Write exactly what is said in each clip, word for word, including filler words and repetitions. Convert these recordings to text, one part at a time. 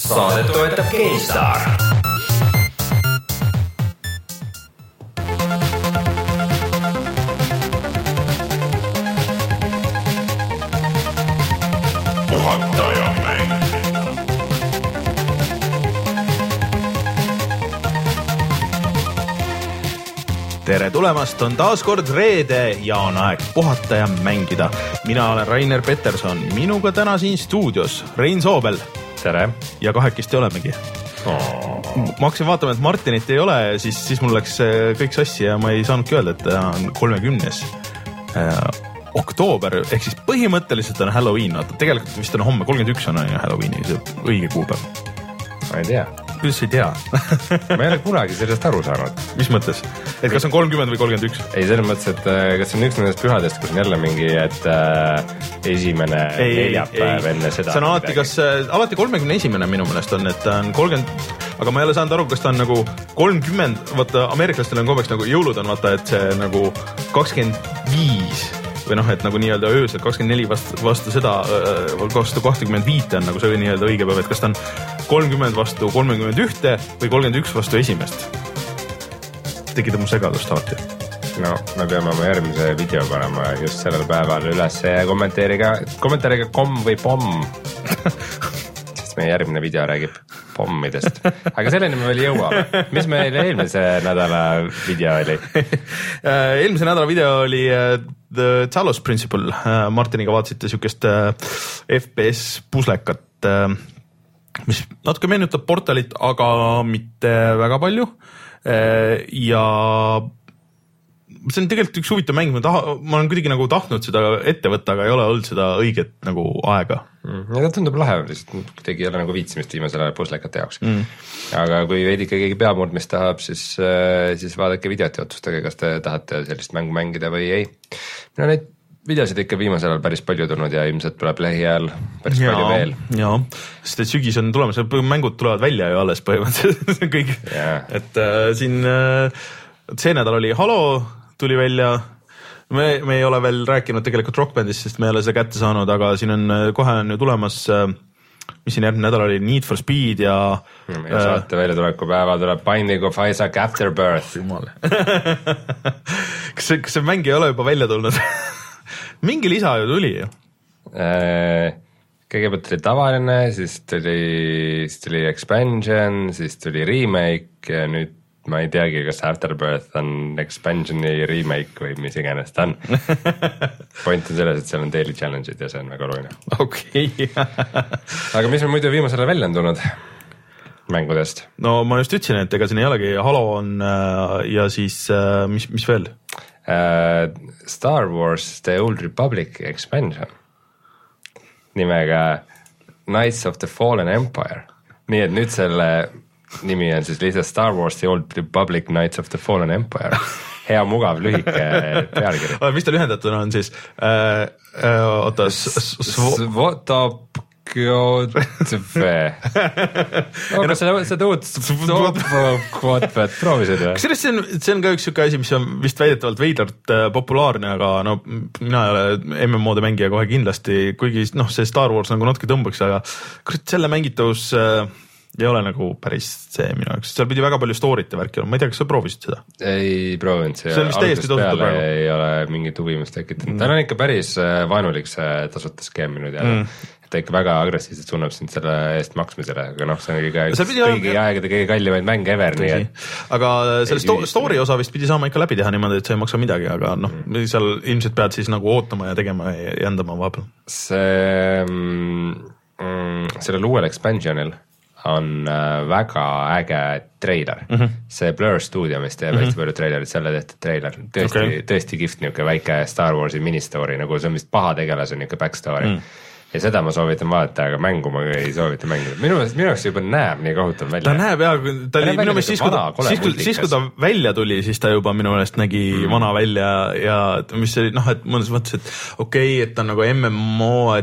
Saadet toetab GameStar. Tere tulemast, on taas kord reede ja on aeg puhata ja mängida. Mina olen Rainer Peterson, minuga täna siin stuudios Rein Soobel. Tere. Ja kahekesti olemegi. Oh. Ma hakkasin vaatama, et Martinit ei ole, siis, siis mul läks kõik sassi ja ma ei saanudki öelda, et on kolmekümnes äh, oktoober, ehk siis põhimõtteliselt on Halloween. Tegelikult vist on homme, kolmkümmend üks on Halloweeni, see õige kuupäev. Ma ei tea. Kuidas ei tea? Ma ei ole kunagi sellest aru saanud. Mis mõttes? Et kas on kolmkümmend või kolmkümmend üks? Ei, selles mõttes, et kas on üks nendest pühadest, kus on jälle mingi, et äh, esimene ei, neljapäev ei, enne seda. See on alati, kas, alati kolmekümne esimene minu mõnest on, et on kolmkümmend, aga ma ei ole saanud aru, kas ta on nagu kolmkümmend, vaata, ameeriklastel on kombeks nagu jõulud on, vaata, et see nagu kakskümmend viis või noh, et nagu nii-öelda öösel kakskümmend neli vastu, vastu seda, vastu kakskümmend viis on nagu see nii-öelda õige päev, et kas ta on kolmkümmend vastu kolmekümmend üks või kolmkümmend üks vastu esimest. Tegid mu segadust alati. No, me peame oma järgmise video panema just sellel päeval üles ja kommentaariga, kommentaariga kom või pomm. Sest meie järgmine video räägib pommidest. Aga selleni me veel jõuame. Mis meil eelmise nädala video oli? Eelmise nädala video oli The Talos Principle. Martiniga vaatasite sükest F P S puslekat, mis natuke meenutab Portalit, aga mitte väga palju. Ja see on tegelikult üks huvitav mäng, ma, taha, ma olen kuidagi nagu tahtnud seda ette võtta, aga ei ole olnud seda õiget nagu aega. Mm, ja ta tundub lahe, lihtsalt kuidagi ei ole nagu viitsimist viimasele puslekate jaoks. Mm. Aga kui veidike keegi peamurdmist tahab, siis, siis vaadake videot ja otsustage, kas te tahate sellist mängu mängida või ei. Mina neid videosid ikka viimasel ajal päris palju tulnud ja ilmselt tuleb lähiajal päris ja, palju veel. Jaa, sest et sügis on tulemas, mängud tulevad välja ju alles põhimõtteliselt kõik. Yeah. Et äh, siin äh, see nädal oli Halo, tuli välja, me, me ei ole veel rääkinud tegelikult Rock Bandist, sest me ei ole seda kätte saanud, aga siin on kohe on ju tulemas, mis siin järgmine nädal oli, Need for Speed ja meie äh, saate välja tuleku päeva tuleb Binding of Isaac Afterbirth. kas, see, kas see mäng ei ole juba välja tulnud? Mingi lisa ju tuli ju. Kõigepealt tuli tavaline, siis tuli, siis tuli expansion, siis tuli remake ja nüüd ma ei teagi, kas Afterbirth on expansioni remake või mis iganes ta on. Point on selles, et seal on daily challenge'id ja see on väga oluline. Okei. Aga mis me muidu viimasele välja on tulnud mängudest? No ma just ütlesin, et ega siin ei olegi Halo on ja siis mis, mis veel? Uh, Star Wars The Old Republic expansion nimega Knights of the Fallen Empire. Nii et nüüd selle nimi on siis lihtsalt Star Wars The Old Republic Knights of the Fallen Empire. Hea mugav lühike pealkiri. Mis ta lühendatuna on siis? Uh, uh, oota, Svotop Kjotve. Aga seda uut Kvotvät proovisid või? Kusjuures see on, see on ka üks siuke asi, mis on vist väidetavalt veidrat populaarne, aga no mina ei ole M M O-de mängija kohe kindlasti, kuigi noh, see Star Wars nagu natuke tõmbaks, aga kurat selle mängitavus äh, ei ole nagu päris see minu jaoks. Seal pidi väga palju story't ja värki. Ma ei tea, kas sa proovisid seda? Ei proovinud. See, see on vist täiesti tasuta praegu. Ei ole mingit huvimust tekitanud. Mm. Ta on ikka päris vaenulik see tasuta skeem nüüd ja mm. ta ikka väga agressiivselt sunnab sind selle eest maksmisele, aga noh, see on kõige, kõigi aegade kõige kallimaid mäng ever. Nii et... Aga selle sto story osa vist pidi saama ikka läbi teha niimoodi, et see ei maksa midagi, aga noh, mm. seal ilmselt pead siis nagu ootama ja tegema ja jändama vahepeal. See, mm, sellel uuel expansionil on väga äge treiler. Mm -hmm. See Blur Studio, mis teeb mm -hmm. hästi palju treilerid, selle tehtud treiler. Tõesti, okay. tõesti kihvt niuke väike Star Warsi ministory, nagu see on vist paha tegelase niuke backstory. Mm. Ja seda ma soovitan vaadata, aga mängu ma ei soovita mängida. Minu meelest juba näeb nii kohutav välja. Ta näeb ja ta oli minu meelest siis, kui ta, siis, kui, siis, kui ta välja tuli, siis ta juba minu meelest nägi mm. vana välja ja mis oli, noh, et mõnes mõttes, et okei okay,, et ta on nagu M M O, et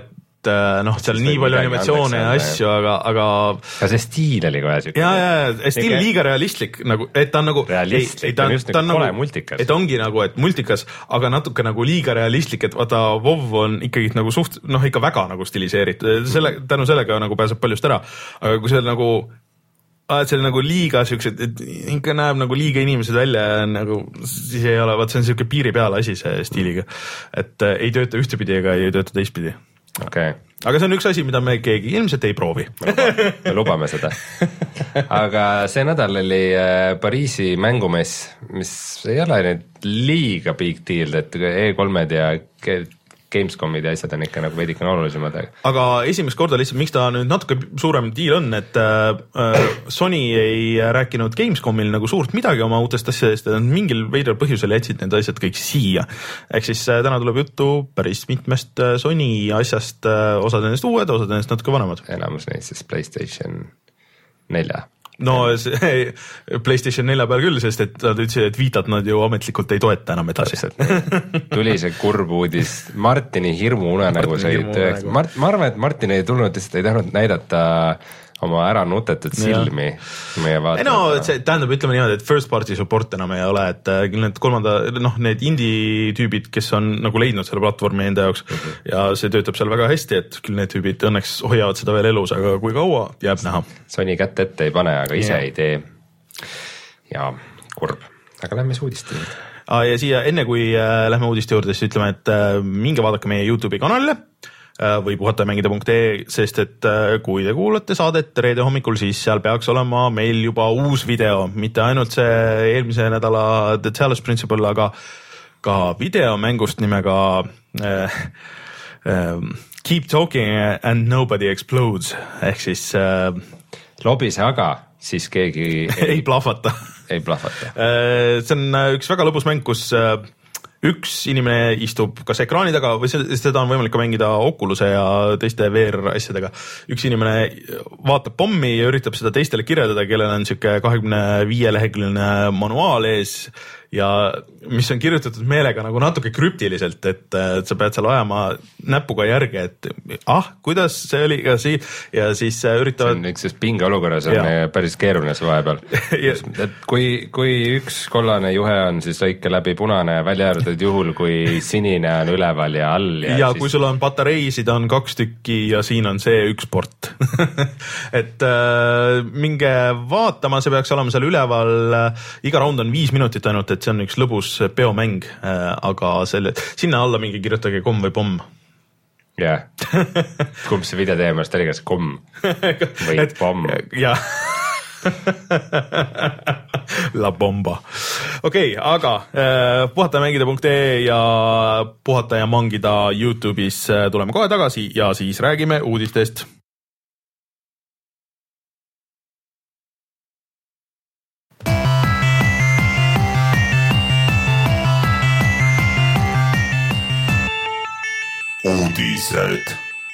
et noh, seal nii palju animatsioone ja asju, aga, aga ka see stiil oli kohe siuke. ja, ja, stiil Ega... liiga realistlik, nagu, et ta on nagu realistlik, ta on just ta nagu kole multikas. Et ongi nagu, et multikas, aga natuke nagu liiga realistlik, et vaata, WoW on ikkagi nagu suht, noh, ikka väga nagu stiliseeritud, selle, tänu sellega nagu pääseb paljust ära, aga kui see nagu et see on nagu liiga siuksed, et ikka näeb nagu liiga inimesed välja ja nagu siis ei ole, vaat see on siuke piiri peal asi see stiiliga, et äh, ei tööta ühtepidi ega ei tööta teistpidi. Okay. Aga see on üks asi, mida me keegi ilmselt ei proovi. Me lubame seda. Aga see nädal oli äh, Pariisi mängumess, mis ei ole nüüd liiga big deal, et E kolmed ja Gamescomid ja asjad on ikka nagu veidikene olulisemad. Aga esimest korda lihtsalt, miks ta nüüd natuke suurem deal on, et äh, Sony ei rääkinud Gamescomil nagu suurt midagi oma uutest asjadest, et mingil veidral põhjusel jätsid need asjad kõik siia. Ehk siis äh, täna tuleb juttu päris mitmest äh, Sony asjast, äh, osad nendest uued, osad nendest natuke vanemad. Enamus neist siis PlayStation nelja. No see PlayStation nelja peal küll, sest et nad ütlesid, et Vitat nad ju ametlikult ei toeta enam edasi. Tuli see kurb uudis, Martini hirmuunenägu sai tõeks. Mart, ma arvan, et Martin ei tulnud, lihtsalt ei tahtnud näidata oma ära nutetud silmi meie vaatajatele. No see tähendab, ütleme niimoodi, et first party support enam ei ole, et küll need kolmanda, noh, need indie tüübid, kes on nagu leidnud selle platvormi enda jaoks mm -hmm. ja see töötab seal väga hästi, et küll need tüübid õnneks hoiavad seda veel elus, aga kui kaua jääb näha. Sony kätt ette ei pane, aga ise ja. ei tee. Ja kurb, aga lähme siis uudiste juurde. Ah, ja siia enne kui äh, lähme uudiste juurde, siis ütleme, et äh, minge vaadake meie YouTube'i kanalile või puhatajamängida.ee, sest et kui te kuulate saadet reede hommikul, siis seal peaks olema meil juba uus video, mitte ainult see eelmise nädala The Talos Principle, aga ka videomängust nimega äh, äh, Keep Talking and Nobody Explodes, ehk siis äh, lobise, aga siis keegi ei, ei plahvata. ei plahvata. See on üks väga lõbus mäng, kus üks inimene istub kas ekraani taga või seda on võimalik ka mängida Oculus'e ja teiste V R asjadega. Üks inimene vaatab pommi ja üritab seda teistele kirjeldada, kellel on siuke kahekümne viie leheküljeline manuaal ees ja mis on kirjutatud meelega nagu natuke krüptiliselt, et, et sa pead seal ajama näpuga järge, et ah, kuidas see oli ka siin ja siis üritavad. See on üks pinge olukorras on ja. päris keeruline see vahepeal. ja. Et kui, kui üks kollane juhe on, siis lõike läbi punane välja arvatud juhul, kui sinine on üleval ja all. Ja, ja siis... kui sul on patareisid on kaks tükki ja siin on see üks port. et äh, minge vaatama, see peaks olema seal üleval, iga raund on viis minutit ainult, et see on üks lõbus peomäng, aga selle, sinna alla mingi kirjutage komm või pomm. jah, kumb see video teemast oli, kas komm või et, pomm? jah. La bomba. Okei, okay, aga äh, puhatajamängida.ee ja puhata ja mangida YouTube'is tuleme kohe tagasi ja siis räägime uudistest. Uudised.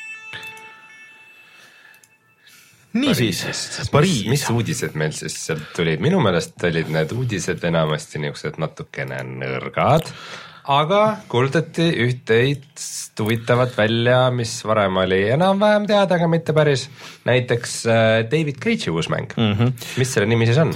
Niisiis, Pariis. Mis, mis uudised meil siis sealt tulid? Minu meelest olid need uudised enamasti niisugused natukene nõrgad, aga kuulutati üht-teist huvitavat välja, mis varem oli enam-vähem teada, aga mitte päris. Näiteks David Cage'i uus mäng. Mm-hmm. Mis selle nimi siis on?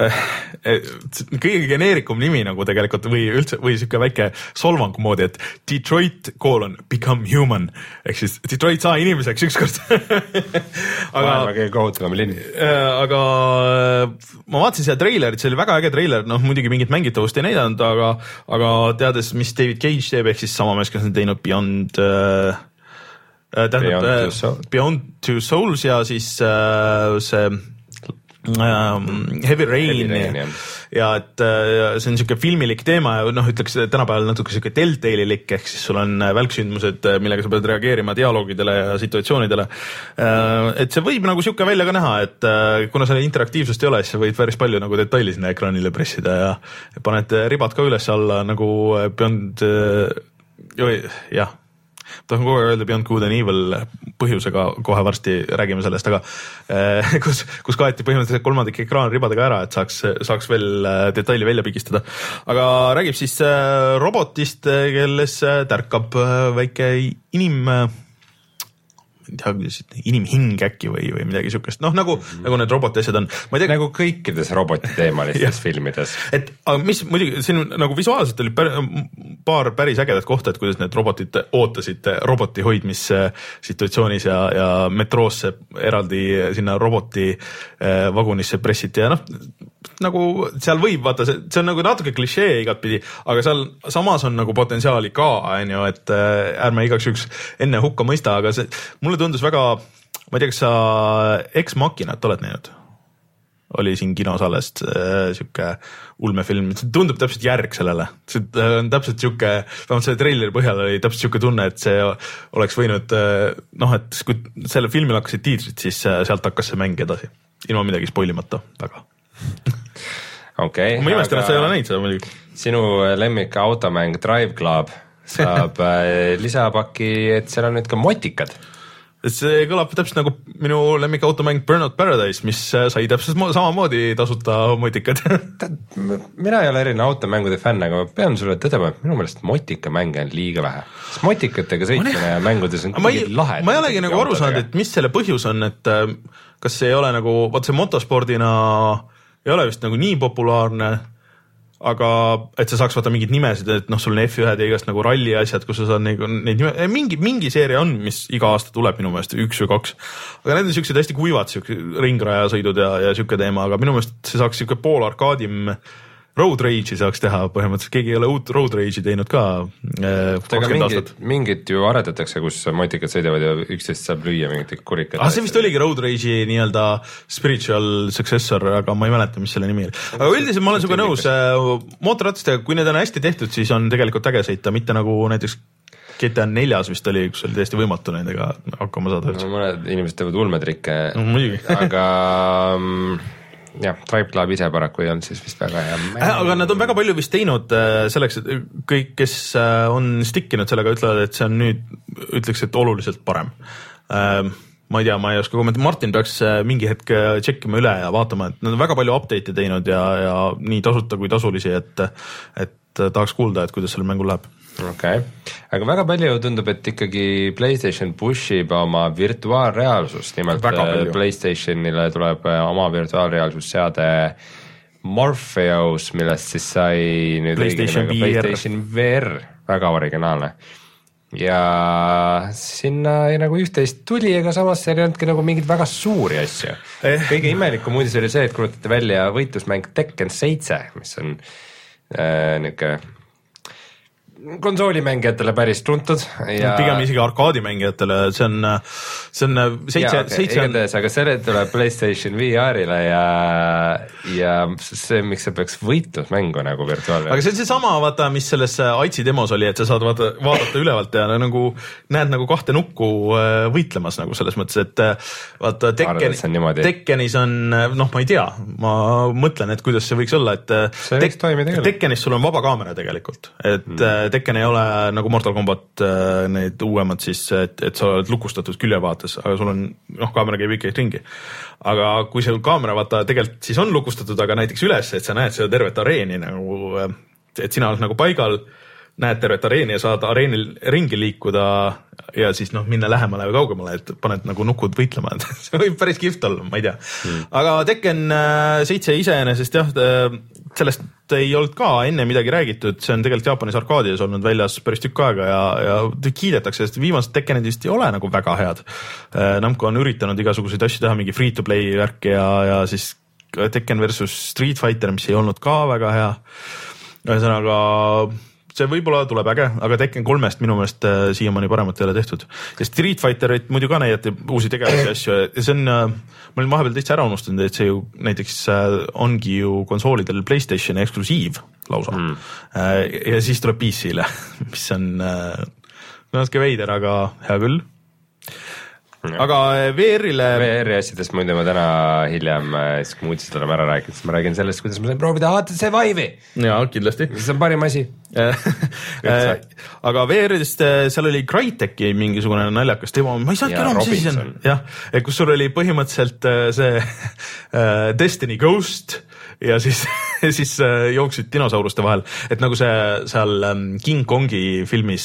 Kõige geneerikum nimi nagu tegelikult või üldse või siuke väike solvangu moodi, et Detroit colon become human ehk siis Detroit saa inimeseks ükskord. aga maailma kõige kohutavam linn. Aga ma vaatasin seda treilerit, see oli väga äge treiler, noh muidugi mingit mängitavust ei näidanud, aga aga teades, mis David Cage teeb, ehk siis sama mees, kes on teinud Beyond äh, tähendab Beyond, äh, Two Beyond Two Souls ja siis äh, see Um, Heavy Rain, Heavy Rain ja, ja et uh, see on siuke filmilik teema ja noh, ütleks tänapäeval natuke siuke Telltale'ilik, ehk siis sul on välksündmused, millega sa pead reageerima dialoogidele ja situatsioonidele. Uh, et see võib nagu siuke välja ka näha, et uh, kuna seal interaktiivsust ei ole, siis sa võid päris palju nagu detaili sinna ekraanile pressida ja paned ribad ka üles alla nagu Beyond uh, jah. tahan kogu aeg öelda Beyond Good and Evil põhjusega, kohe varsti räägime sellest, aga eh, kus, kus kaeti põhimõtteliselt kolmandik ekraan ribadega ära, et saaks, saaks veel detaili välja pigistada. Aga räägib siis robotist, kelles tärkab väike inim ei tea, inimhing äkki või, või midagi siukest, noh nagu mm, -hmm. nagu need roboti asjad on. Tea, nagu kõikides robotiteemalistes filmides. Et aga mis muidugi siin nagu visuaalselt oli pär, paar päris ägedat kohta, et kuidas need robotid ootasid roboti hoidmise situatsioonis ja, ja metroosse eraldi sinna roboti äh, vagunisse pressiti ja noh, nagu seal võib vaata, see, see on nagu natuke klišee igatpidi, aga seal samas on nagu potentsiaali ka, on ju, et äh, ärme igaks juks enne hukka mõista, aga see, mulle tundus väga, ma ei tea, kas sa Ex Machinat oled näinud? Oli siin kinos alles äh, siuke ulmefilm, see tundub täpselt järg sellele, see on täpselt siuke, vähemalt selle treileri põhjal oli täpselt siuke tunne, et see oleks võinud äh, noh, et kui selle filmil hakkasid tiitrid, siis äh, sealt hakkas see mäng edasi, ilma midagi spoilimata väga. Okay, ma imestan, et sa ei ole näinud seda muidugi. Sinu lemmik automäng Drive Club saab lisapaki, et seal on nüüd ka motikad. See kõlab täpselt nagu minu lemmik automäng Burnout Paradise, mis sai täpselt samamoodi tasuta motikad. Mina ei ole eriline automängude fänn, aga ma pean sulle tõdema, et minu meelest motikamänge on liiga vähe. Sest motikatega sõitmine ja mängudes on kõige lahe. Ma ei olegi nagu aru saanud, et mis selle põhjus on, et kas see ei ole nagu, vaat see motospordina ei ole vist nagu nii populaarne, aga et sa saaks vaata mingid nimesid, et noh, sul on F üks ja igast nagu ralli asjad, kus sa saad neid, neid nime, mingi, mingi seeria on, mis iga aasta tuleb minu meelest, üks või kaks, aga need on siuksed hästi kuivad, siuksed ringrajasõidud ja, ja siuke teema, aga minu meelest see saaks siuke pool arkaadim Road Rage'i saaks teha põhimõtteliselt, keegi ei ole uut Road Rage'i teinud ka eh, kakskümmend aastat. Mingid ju arendatakse, kus motikad sõidavad ja üksteist saab lüüa mingit kurikad. Ah, see vist oligi Road Rage'i nii-öelda spiritual successor, aga ma ei mäleta, mis selle nimi oli. Aga üldiselt ma olen suga nõus, mootorratastega, kui need on hästi tehtud, siis on tegelikult äge sõita, mitte nagu näiteks G T A neljas vist oli, kus oli täiesti võimatu nendega hakkama saada. No, mõned inimesed teevad ulmetrikke, no, aga jah, Drive Club ise paraku ei olnud siis vist väga hea mäng. Aga nad on väga palju vist teinud selleks, et kõik, kes on stickinud sellega, ütlevad, et see on nüüd, ütleks, et oluliselt parem. Ma ei tea, ma ei oska kommentada, Martin peaks mingi hetk tšekkima üle ja vaatama, et nad on väga palju update'e teinud ja, ja nii tasuta kui tasulisi, et, et tahaks kuulda, et kuidas sellel mängul läheb. Okay. Aga väga palju tundub, et ikkagi PlayStation pushib oma virtuaalreaalsust, nimelt PlayStationile tuleb oma virtuaalreaalsusseade Morpheus, millest siis sai nüüd PlayStation V R. PlayStation V R, väga originaalne. Ja sinna nagu üht-teist tuli, ega samas seal ei olnudki nagu mingid väga suuri asju. Eh. Kõige imelikum uudis oli see, et kuulutati välja võitlusmäng Tekken seitse, mis on äh, niisugune konsoolimängijatele päris tuntud ja pigem isegi arkaadimängijatele, see on see on seitse, okay, seitse on... igatahes, aga selle tuleb PlayStation V R-ile ja ja see, miks see peaks võitlusmängu nagu virtuaalne. Aga see on see sama, vaata, mis selles I T demos oli, et sa saad vaata, vaadata ülevalt ja nagu näed nagu kahte nukku võitlemas nagu selles mõttes, et vaata Tekken, Tekkenis on, noh, ma ei tea, ma mõtlen, et kuidas see võiks olla, et tek, Tekkenis sul on vaba kaamera tegelikult, et hmm. Tekken ei ole nagu Mortal Combat need uuemad siis, et, et sa oled lukustatud küljevaates, aga sul on, noh, kaamera käib ikka ringi. Aga kui seal kaamera vaata tegelikult siis on lukustatud, aga näiteks üles, et sa näed seda tervet areeni nagu, et sina oled nagu paigal, näed tervet areeni ja saad areenil ringi liikuda ja siis noh, minna lähemale või kaugemale, et paned nagu nukud võitlema, et see võib päris kihvt olla, ma ei tea. Hmm. Aga Tekken seitse iseenesest jah, sellest ei olnud ka enne midagi räägitud, see on tegelikult Jaapanis arkaadides olnud väljas päris tükk aega ja, ja kiidetakse, sest viimased Tekkenid vist ei ole nagu väga head. Namco on üritanud igasuguseid asju teha, mingi free-to-play värk ja, ja siis Tekken versus Street Fighter, mis ei olnud ka väga hea. Ühesõnaga see võib-olla tuleb äge, aga Tekken kolmest minu meelest siiamaani paremat ei ole tehtud. Ja Street Fighterit muidu ka näidati uusi tegevusi asju ja see on, ma olin vahepeal täitsa ära unustanud, et see ju näiteks ongi ju konsoolidel PlayStationi eksklusiiv lausa. Mm. Ja siis tuleb P C-le, mis on natuke veider, aga hea küll. Aga V R-ile V R-i asjadest muidu ma täna hiljem, siis kui uudised oleme ära rääkinud, siis ma räägin sellest, kuidas ma sain proovida H T C Vive'i. Jaa, kindlasti. See on parim asi. Aga V R-idest seal oli Crytek'i mingisugune naljakas teema, ma ei saanudki enam, mis siis on. Jah, kus sul oli põhimõtteliselt see Destiny Ghost ja siis, siis jooksid dinosauruste vahel, et nagu see seal King Kongi filmis,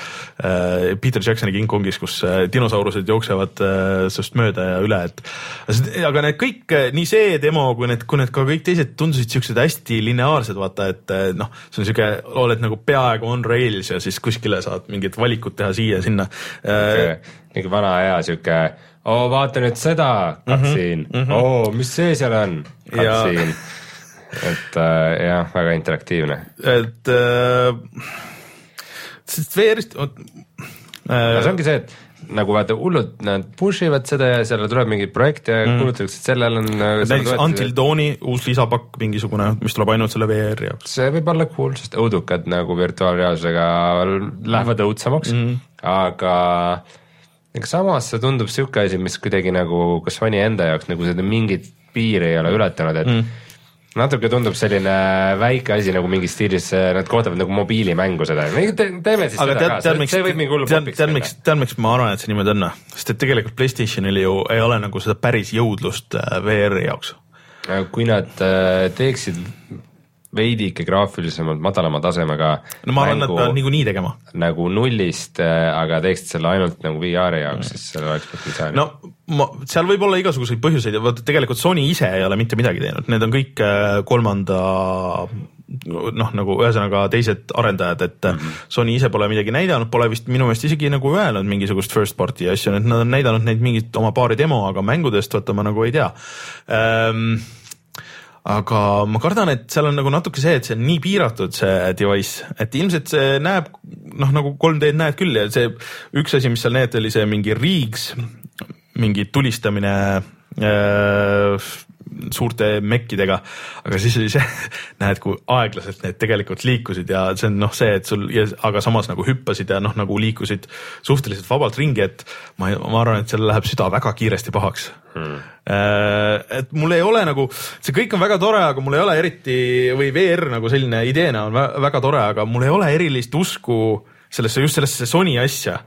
Peter Jacksoni King Kongis, kus dinosaurused jooksevad sest mööda ja üle, et aga need kõik, nii see demo kui need, kui need ka kõik teised tundusid siuksed hästi lineaarsed, vaata, et noh, see on siuke, oled nagu peaaegu on rails ja siis kuskile saad mingid valikud teha siia ja sinna okay.. mingi vana hea siuke oo, vaata nüüd seda cutscene mm -hmm. oo, mis see seal on cutscene ja. et äh, jah, väga interaktiivne. Et äh, sest V R-ist äh, no see ongi see, et nagu vaata hullud, nad push ivad seda ja seal tuleb mingid projekte ja mm. kuulutatakse, et sellel on näiteks Until Dawni uus lisapakk mingisugune, mis tuleb ainult selle V R jaoks. See võib olla cool, sest õudukad nagu virtuaalreaalsusega lähevad õudsamaks mm. aga ega samas see tundub siuke asi, mis kuidagi nagu kas Sony enda jaoks nagu seda mingit piiri ei ole ületanud, et mm. natuke tundub selline väike asi nagu mingi stiilis, nad kohtavad nagu mobiilimängu seda, teeme siis aga seda tead, ka, see, see võib mingi hullu popiks tead, miks, tead miks ma arvan, et see niimoodi on, sest et tegelikult PlayStationil ju ei ole nagu seda päris jõudlust V R-i jaoks. Kui nad teeksid veidike graafilisemalt madalama tasemega no ma arvan, et nad peavad niiku nii tegema. Nagu nullist, aga teeksid selle ainult nagu V R-i jaoks, mm. siis selle oleks potentsiaali. No ma, seal võib olla igasuguseid põhjuseid ja vaata, tegelikult Sony ise ei ole mitte midagi teinud, need on kõik kolmanda noh, nagu ühesõnaga teised arendajad, et mm -hmm. Sony ise pole midagi näidanud, pole vist minu meelest isegi nagu öelnud mingisugust first party asju, et nad on näidanud neid mingit oma paari demo, aga mängudest vaata ma nagu ei tea ehm, aga ma kardan, et seal on nagu natuke see, et see on nii piiratud see device, et ilmselt see näeb noh, nagu kolm D-d näed küll ja see üks asi, mis seal näed, oli see mingi Riigs, mingi tulistamine äh, suurte mekkidega, aga siis oli see, näed, kui aeglaselt need tegelikult liikusid ja see on noh see, et sul, aga samas nagu hüppasid ja noh, nagu liikusid suhteliselt vabalt ringi, et ma, ma arvan, et seal läheb süda väga kiiresti pahaks hmm. Et mul ei ole nagu, see kõik on väga tore, aga mul ei ole eriti, või V R nagu selline ideena on väga tore, aga mul ei ole erilist usku sellesse, just sellesse Sony asja.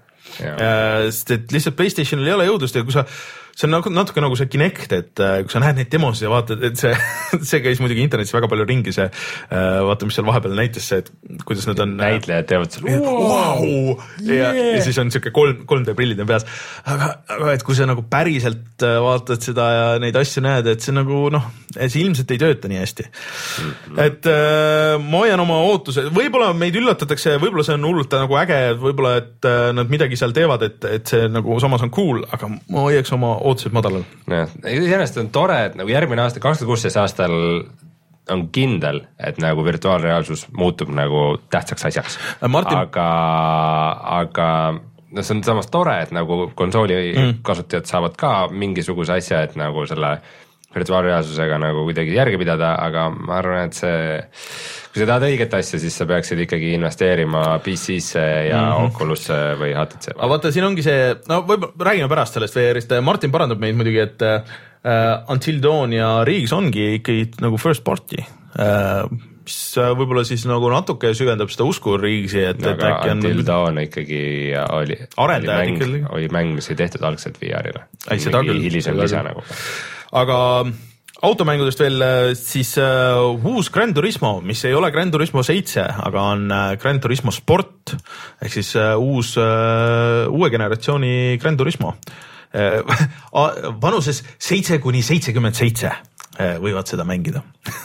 Sest et lihtsalt PlayStationil ei ole jõudlust ja kui sa see on natuke nagu see Kinect, et kui sa näed neid demosid ja vaatad, et see, see käis muidugi internetis väga palju ringi, see vaata, mis seal vahepeal näitas see, et kuidas nad on näitlejad teevad seal wow! ja, yeah. ja siis on siuke kolm, kolm D prillid on peas, aga, aga et kui sa nagu päriselt vaatad seda ja neid asju näed, et see nagu noh, see ilmselt ei tööta nii hästi mm-hmm. et äh, ma hoian oma ootuse, võib-olla meid üllatatakse, võib-olla see on hullult nagu äge, võib-olla et äh, nad midagi seal teevad, et, et see nagu samas on cool, aga ma hoiaks oma ootused madalal. Iseenesest on tore, et nagu järgmine aasta, kaks tuhat kuusteist aastal on kindel, et nagu virtuaalreaalsus muutub nagu tähtsaks asjaks. Martin... Aga, aga no see on samas tore, et nagu konsooli mm. kasutajad saavad ka mingisuguse asja, et nagu selle virtuaalreaalsusega nagu kuidagi järgi pidada, aga ma arvan, et see, kui sa tahad õiget asja, siis sa peaksid ikkagi investeerima P C-sse ja mm-hmm. Oculusse või H T C. aga vaata, siin ongi see, no võib-olla räägime pärast sellest V R-ist, Martin parandab meid muidugi, et uh, Until Dawn ja Riigs ongi ikkagi nagu first party, uh, mis võib-olla siis nagu natuke süvendab seda usku Riigsi, et, no, et äkki on Until Dawn ikkagi oli, oli, mäng, oli mäng, mis ei tehtud algselt V R-ile. Hilisem lisa nagu. Aga automängudest veel siis uh, uus Gran Turismo, mis ei ole Gran Turismo seitse, aga on uh, Gran Turismo Sport ehk siis uh, uus uh, uue generatsiooni Gran Turismo uh, vanuses seitse kuni seitsekümmend seitse uh, võivad seda mängida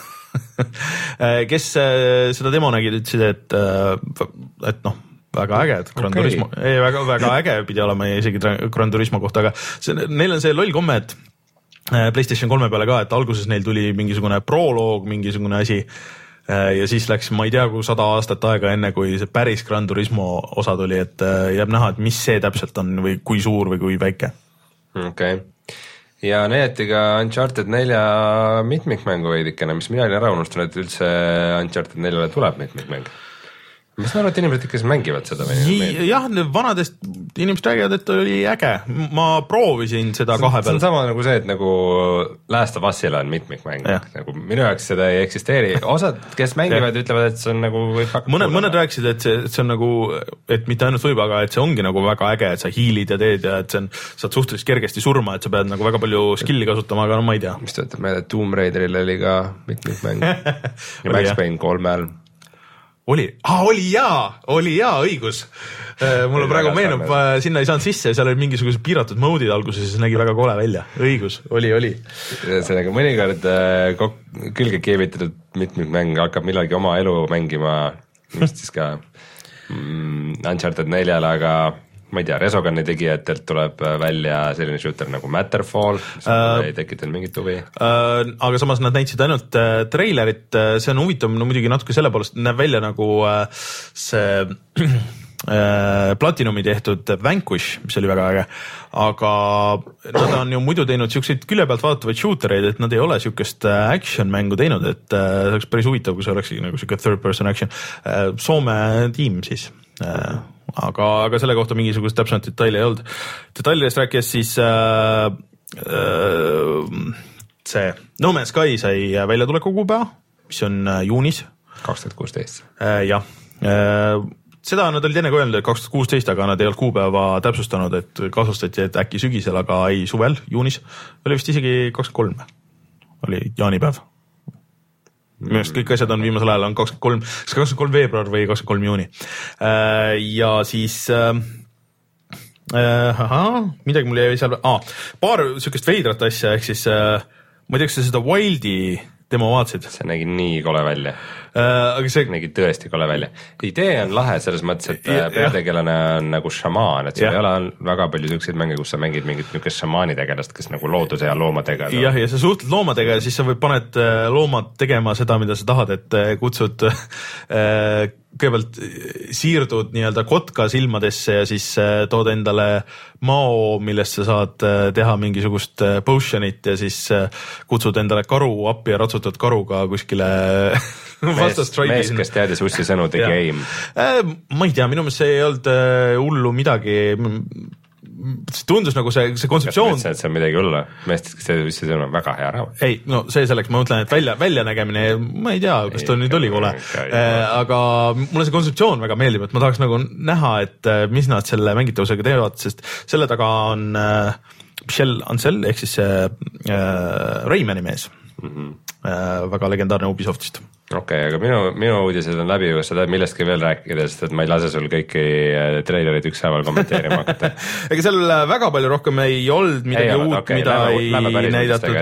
kes uh, seda demo nägid, ütlesid, et uh, et noh, väga äge, et Gran okay. Turismo ei, väga, väga äge pidi olema isegi Gran Turismo kohta, aga see, neil on see loll komme, et PlayStation kolme peale ka, et alguses neil tuli mingisugune proloog, mingisugune asi ja siis läks, ma ei tea, kui sada aastat aega enne, kui see päris Gran Turismo osa tuli, et jääb näha, et mis see täpselt on või kui suur või kui väike. Okei okay. Ja näidati ka Uncharted nelja mitmikmängu veidikene, mis mina olin ära unustanud, et üldse Uncharted neljale tuleb mitmikmäng. ma saan aru, et inimesed ikka mängivad seda või? jah, vanadest inimesed räägivad, et oli äge. Ma proovisin seda kahe peal. See on sama nagu see, et nagu Last of Us'il on mitmikmäng. Nagu minu jaoks seda ei eksisteeri. Osad, kes mängivad, ütlevad, et see on nagu võib hakata mõned, mõned rääkisid, et see, et see on nagu, et mitte ainult võib, aga et see ongi nagu väga äge, et sa hiilid ja teed ja et see on, saad suhteliselt kergesti surma, et sa pead nagu väga palju skill'i kasutama, aga no ma ei tea. Mis töötab meelde, Tomb Raideril oli ka mitmikmäng ja Max Payne kolmel. Oli, ah, oli jaa, oli jaa, õigus. Mulle praegu meenub, sinna ei saanud sisse, seal oli mingisugused piiratud mode'id alguses, see nägi väga kole välja. Õigus, oli, oli. See nagu mõnikord külge keevitatud mitmikmäng hakkab millalgi oma elu mängima, just siis ka mm, Uncharted neljal, aga ma ei tea, Resogani tegijatelt tuleb välja selline shooter nagu Matterfall, mis uh, ei tekitanud mingit huvi. Uh, aga samas nad näitasid ainult uh, treilerit, see on huvitav, no muidugi natuke selle poolest näeb välja nagu uh, see uh, Platinumi tehtud Vanquish, mis oli väga äge, aga nad on ju muidu teinud siukseid külje pealt vaadatavaid shootereid, et nad ei ole siukest action mängu teinud, et uh, see oleks päris huvitav, kui see oleks nagu siuke third person action. Uh, Soome tiim siis uh, aga, aga selle kohta mingisugust täpsemalt detaili ei olnud. Detailidest rääkides siis äh, äh, see No Man's Sky sai väljatuleku kuupäeva, mis on juunis. kaks tuhat kuusteist Äh, jah, äh, seda nad olid enne ka öelnud, et kaks tuhat kuusteist, aga nad ei olnud kuupäeva täpsustanud, et kasvustati, et äkki sügisel, aga ei suvel, juunis. Oli vist isegi kakskümmend kolm oli jaanipäev. Minu arust kõik asjad on viimasel ajal on kakskümmend kolm, kakskümmend kolm veebruar või kakskümmend kolm juuni. Ja siis äh, äh, aha, midagi mul jäi seal, ah, paar sükest veidrat asja, ehk siis äh, ma ei tea, kas sa seda Wildi demo vaatasid? See nägi nii kole välja. Uh, aga see nägi tõesti kole välja. Idee on lahe selles mõttes, et ja, peategelane on nagu šamaan, et sul ei ole väga palju selliseid mänge, kus sa mängid mingit niukest šamaanitegelast, kes nagu looduse ja loomadega. Jah, ja sa suhtled loomadega ja siis sa või paned loomad tegema seda, mida sa tahad, et kutsud kõigepealt siirdud nii-öelda kotka silmadesse ja siis tood endale mao, millest sa saad teha mingisugust potionit ja siis kutsud endale karu appi ja ratsutad karuga kuskile mees, mees, kes teadis ussi sõnu tegi aim. Ma ei tea, minu meelest see ei olnud hullu midagi. See tundus nagu see, see kontseptsioon. See on midagi hullu. Meest, kes teadis ussi sõnu on väga hea raamat. Ei, no see selleks, ma mõtlen, et välja, välja nägemine, ma ei tea, kas ta nüüd oli kole. Aga mulle see kontseptsioon väga meeldib, et ma tahaks nagu näha, et mis nad selle mängitavusega teevad, sest selle taga on Michel Ancel, ehk siis see Raymani mees. Mm-hmm. Väga legendaarne Ubisoftist. Okei, okay, aga minu, minu uudised on läbi, kas sa tahad millestki veel rääkida, sest et ma ei lase sul kõiki treilerid ükshaaval kommenteerima hakata. Ega seal väga palju rohkem ei olnud midagi ei, uut, okay, mida läme, ei läme näidatud.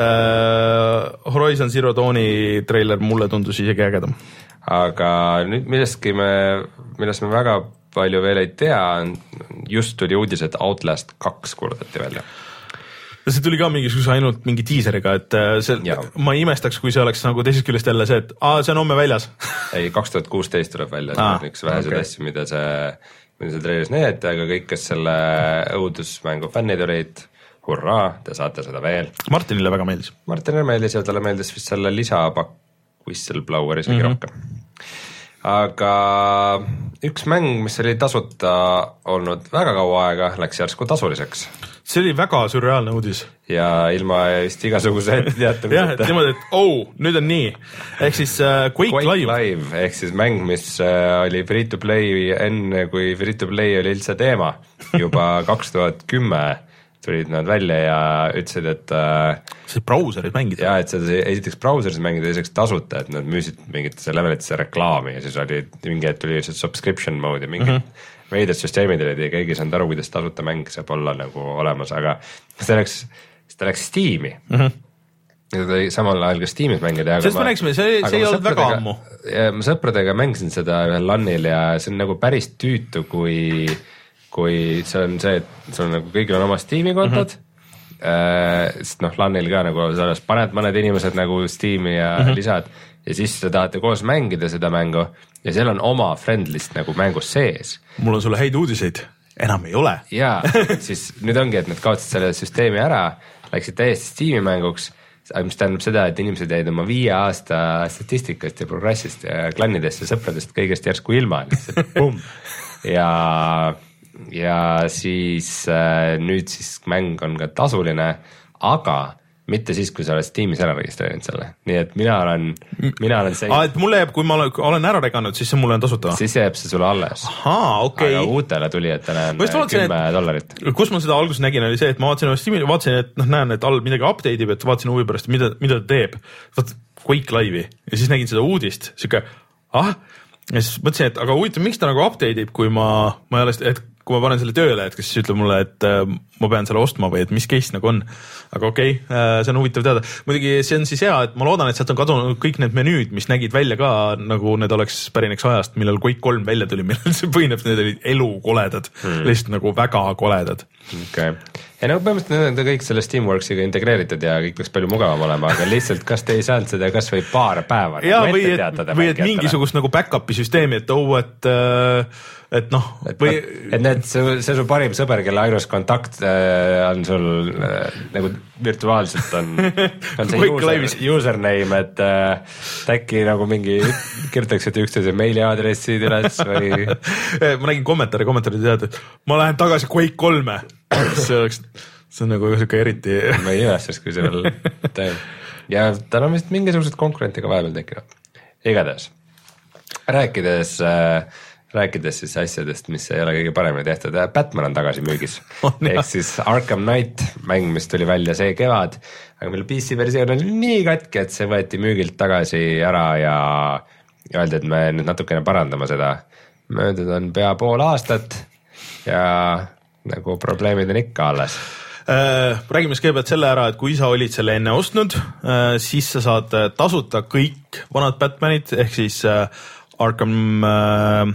Uh, Horizon Zero Dawni treiler mulle tundus isegi ägedam. Aga nüüd millestki me, millest me väga palju veel ei tea, just tuli uudis, et Outlast kaks kuulutati välja. See tuli ka mingisuguse ainult mingi tiiseriga, et see, ma ei imestaks, kui see oleks nagu teisest küljest jälle see, et aa, see on homme väljas. Ei, kaks tuhat kuusteist tuleb välja, see on üks vähesed okay. asju, mida see, mida see treilis näidati, aga kõik, kes selle õudusmängu fännid olid, hurraa, te saate seda veel. Martinile väga meeldis. Martinile meeldis ja talle meeldis vist selle lisapakk Whistleblower isegi mm-hmm. rohkem. Aga üks mäng, mis oli tasuta olnud väga kaua aega, läks järsku tasuliseks. See oli väga surreaalne uudis. Ja ilma vist igasuguse teatamiseta. Jah, et niimoodi, et oh, nüüd on nii. Ehk siis uh, Quake, Quake Live. Live. Ehk siis mäng, mis uh, oli free to play enne, kui free to play oli üldse teema. Juba kaks tuhat kümme tulid nad välja ja ütlesid, et uh, see brauserid mängida. Ja, et see esiteks brauseris mängida, esiteks tasuta, et nad müüsid mingitesse levelitesse reklaami ja siis oli mingi, et tuli subscription mode ja mingi mm-hmm. veidad süsteemid olid ja keegi ei saanud aru, kuidas tasuta mäng saab olla nagu olemas, aga see läks, see läks Steam'i. Mm-hmm. Ja ta oli samal ajal ka Steam'is mängida. Sest ma rääksime, see, see ei olnud väga ammu. Ma sõpradega mängisin seda ühel LANil ja see on nagu päris tüütu, kui, kui see on see, et sul on nagu kõigil on oma Steam'i kontod, mm-hmm. äh, sest noh, LANil ka nagu selles paned mõned inimesed nagu Steam'i ja mm-hmm. lisad ja siis te tahate koos mängida seda mängu ja seal on oma friendlist nagu mängus sees. Mul on sulle häid uudiseid, enam ei ole. Jaa, siis nüüd ongi, et nad kaotsid selle süsteemi ära, läksid täiesti Steam'i mänguks, mis tähendab seda, et inimesed jäid oma viie aasta statistikast ja progressist ja klannidest ja sõpradest kõigest järsku ilma, lihtsalt pumm. ja, ja siis äh, nüüd siis mäng on ka tasuline, aga mitte siis, kui sa oled Steamis ära registreerinud selle, nii et mina olen, mina olen see. Ah, et mulle jääb, kui ma olen, olen ära reganud, siis see mulle on tasuta. Siis jääb see sulle alles. Ahaa, okei. Okay. Aga uutele tulijatele on kümme dollarit. Kus ma seda alguses nägin, oli see, et ma vaatasin Steamil, vaatasin, et noh, näen, et all midagi update ib, et vaatasin huvi pärast, mida, mida ta teeb. Vaat Quake Live'i ja siis nägin seda uudist, siuke, ah, ja siis mõtlesin, et aga huvitav, miks ta nagu update ib, kui ma, ma ei ole, et kui ma panen selle tööle, et kes siis ütleb mulle, et äh, ma pean selle ostma või et mis case nagu on. Aga okei, okay, äh, see on huvitav teada. Muidugi see on siis hea, et ma loodan, et sealt on kadunud kõik need menüüd, mis nägid välja ka, nagu need oleks pärineks ajast, millal Quake kolm välja tuli, millal see põhineb, need olid elukoledad, hmm. lihtsalt nagu väga koledad. Okay. Ja nagu põhimõtteliselt need on kõik selle Steamworksiga integreeritud ja kõik peaks palju mugavam olema, aga lihtsalt kas te ei saanud seda kas või paar päeva ja, nagu või, et, või et mingisugust nagu back-up'i süsteemi, et oh, et äh, et noh, või et need, see, see su parim sõber, kelle ainus kontakt äh, on sul äh, nagu virtuaalselt on, on see user, username, et äh, äkki nagu mingi kirjutaksite üksteise meiliaadressid üles või ma nägin kommentaare, kommentaare teada, et ma lähen tagasi Quake kolme see oleks, see on nagu siuke eriti ma ei imestaks, kui see veel teeb ja tal on vist mingisugused konkurenti ka vahepeal tekkinud. Igatahes rääkides äh, rääkides siis asjadest, mis ei ole kõige paremini tehtud, Batman on tagasi müügis oh, ehk siis Arkham Knight mäng, mis tuli välja see kevad, aga meil P C versioon oli nii katki, et see võeti müügilt tagasi ära ja öeldi, et me nüüd natukene parandame seda. Möödud on pea pool aastat ja nagu probleemid on ikka alles. Äh, räägime siis kõigepealt selle ära, et kui sa olid selle enne ostnud, äh, siis sa saad tasuta kõik vanad Batmanid ehk siis äh, Arkham äh,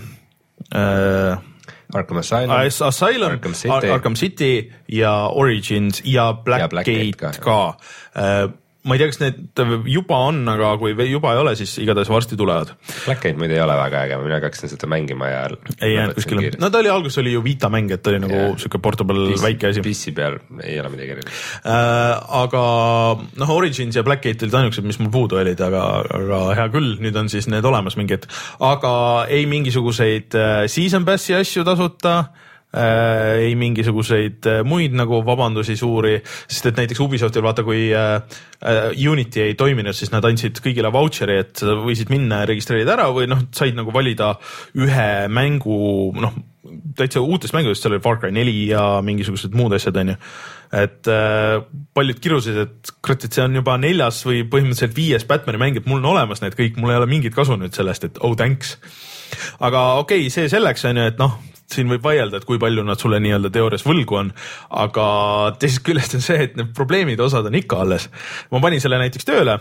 Uh, Arkham Asylum, Asylum Arkham, City. Arkham City ja Origins ja Blackgate ka, ka. Uh, ma ei tea, kas need juba on, aga kui juba ei ole, siis igatahes varsti tulevad. Blackgate muide ei ole väga äge, mina hakkasin seda mängima ja ei jäänud kuskile, no ta oli alguses oli ju Vita mäng, et ta oli nagu yeah. siuke portable P C, väike asi. P C peal ei ole midagi erinev uh, aga noh, Origins ja Blackgate olid ainukesed, mis mul puudu olid, aga, aga hea küll, nüüd on siis need olemas mingid, aga ei mingisuguseid season passi asju tasuta Äh, ei mingisuguseid muid nagu vabandusi suuri, sest et näiteks Ubisoftil vaata, kui äh, Unity ei toiminud, siis nad andsid kõigile voucheri, et sa võisid minna ja registreerida ära või noh, said nagu valida ühe mängu, noh, täitsa uutest mängudest, seal oli Far Cry neli ja mingisugused muud asjad, on ju. Et äh, paljud kirusid, et kurat, et see on juba neljas või põhimõtteliselt viies Batmani mäng, et mul on olemas need kõik, mul ei ole mingit kasu nüüd sellest, et oh thanks. Aga okei okay,, see selleks on ju, et noh, siin võib vaielda, et kui palju nad sulle nii-öelda teoorias võlgu on, aga teisest küljest on see, et need probleemid osad on ikka alles. Ma panin selle näiteks tööle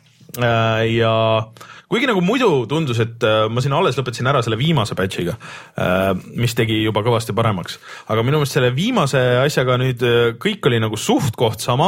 ja kuigi nagu muidu tundus, et ma siin alles lõpetasin ära selle viimase patchiga, mis tegi juba kõvasti paremaks, aga minu meelest selle viimase asjaga nüüd kõik oli nagu suht koht sama,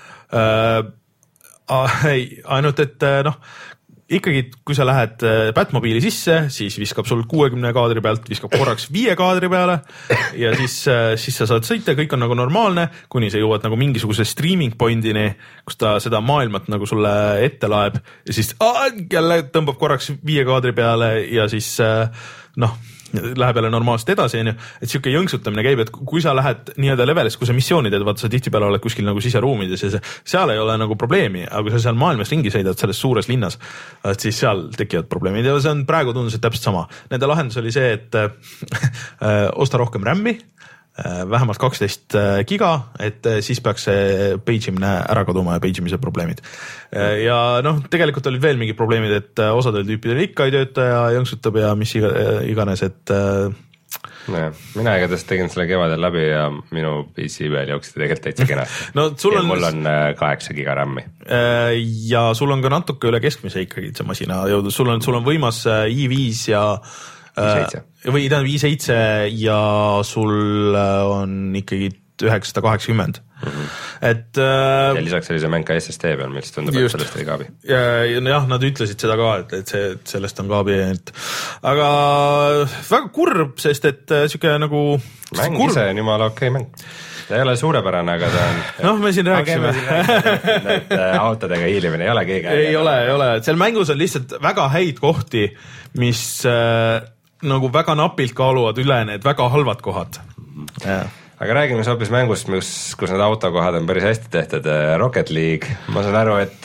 ainult et noh, ikkagi, kui sa lähed Batmobiili sisse, siis viskab sul kuuekümne kaadri pealt, viskab korraks viie kaadri peale ja siis, siis sa saad sõita, kõik on nagu normaalne, kuni sa jõuad nagu mingisuguse streaming pointini, kus ta seda maailmat nagu sulle ette laeb ja siis aah, jälle tõmbab korraks viie kaadri peale ja siis noh, läheb jälle normaalselt edasi, on ju, et siuke jõnksutamine käib, et kui sa lähed nii-öelda levelis, kui sa missioonid, et vaata sa tihtipeale oled kuskil nagu siseruumides ja see, seal ei ole nagu probleemi, aga kui sa seal maailmas ringi sõidad selles suures linnas, et siis seal tekivad probleemid ja see on praegu tundus, et täpselt sama. Nende lahendus oli see, et äh, osta rohkem RAM-i, äh, vähemalt kaksteist giga, et äh, siis peaks see page'imine ära kaduma ja page'imise probleemid. Äh, ja noh, tegelikult olid veel mingid probleemid, et äh, osadel tüüpidel ikka ei tööta ja jõnksutab ja mis iga, iganes, et äh, no, mina igatahes tegin selle kevadel läbi ja minu P C peal jooksid tegelikult täitsa kenasti. No, sul on, mul on kaheksa giga RAM-i. Ja sul on ka natuke üle keskmise ikkagi see masina jõudus, sul on, sul on võimas i viis ja i seitse või tähendab i seitse ja sul on ikkagi üheksasada kaheksakümmend. Mm-hmm. Et äh, ja lisaks oli see mäng ka S S D peal, mis tundub, et sellest oli kaabi. Ja, ja jah, nad ütlesid seda ka, et, et see, sellest on kaabi, et aga väga kurb, sest et siuke nagu mäng kurb. Ise on jumala okei mäng. ta ei ole suurepärane, aga ta on noh, me siin rääkisime okay, et autodega hiilimine ei ole keegi ei äge, ole, ei ole, et seal mängus on lihtsalt väga häid kohti, mis äh, nagu väga napilt kaaluvad üle need väga halvad kohad ja. Aga räägime hoopis mängust, kus, kus need autokohad on päris hästi tehtud, Rocket League. Ma saan aru, et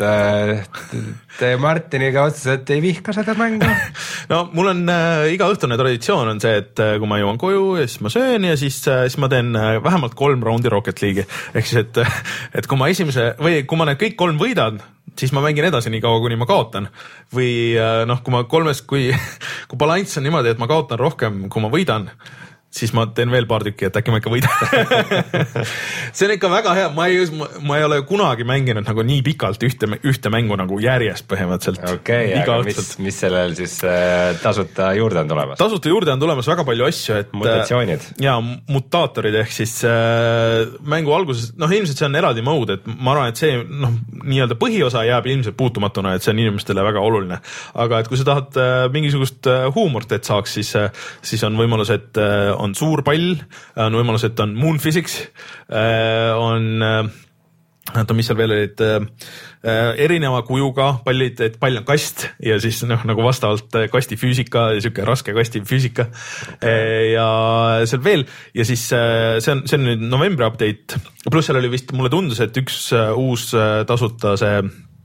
te Martiniga otseselt ei vihka seda mängu. No mul on äh, iga õhtune traditsioon on see, et äh, kui ma jõuan koju ja siis ma söön ja siis, äh, siis ma teen äh, vähemalt kolm raundi Rocket League'i. Ehk siis, et, et kui ma esimese või kui ma need kõik kolm võidan, siis ma mängin edasi nii kaua, kuni ma kaotan. Või äh, noh, kui ma kolmes, kui, kui balanss on niimoodi, et ma kaotan rohkem, kui ma võidan, siis ma teen veel paar tükki, et äkki ma ikka võidan. See on ikka väga hea, ma ei, ma ei ole kunagi mänginud nagu nii pikalt ühte, ühte mängu nagu järjest põhimõtteliselt. Okei, okay, aga mis, mis sellel siis äh, tasuta juurde on tulemas? Tasuta juurde on tulemas väga palju asju, et mutatsioonid. Ja mutaatorid ehk siis äh, mängu alguses, noh ilmselt see on eraldi mode, et ma arvan, et see noh, nii-öelda põhiosa jääb ilmselt puutumatuna, et see on inimestele väga oluline. Aga et kui sa tahad äh, mingisugust äh, huumort, et saaks, siis, äh, siis on võimalus, et äh, on suur pall, on võimalus, et on moon physics, on, oota, mis seal veel olid, erineva kujuga pallid, et pall on kast ja siis noh, nagu vastavalt kasti füüsika ja siuke raske kasti füüsika ja seal veel ja siis see on, see on nüüd novembri update, pluss seal oli vist, mulle tundus, et üks uus tasuta see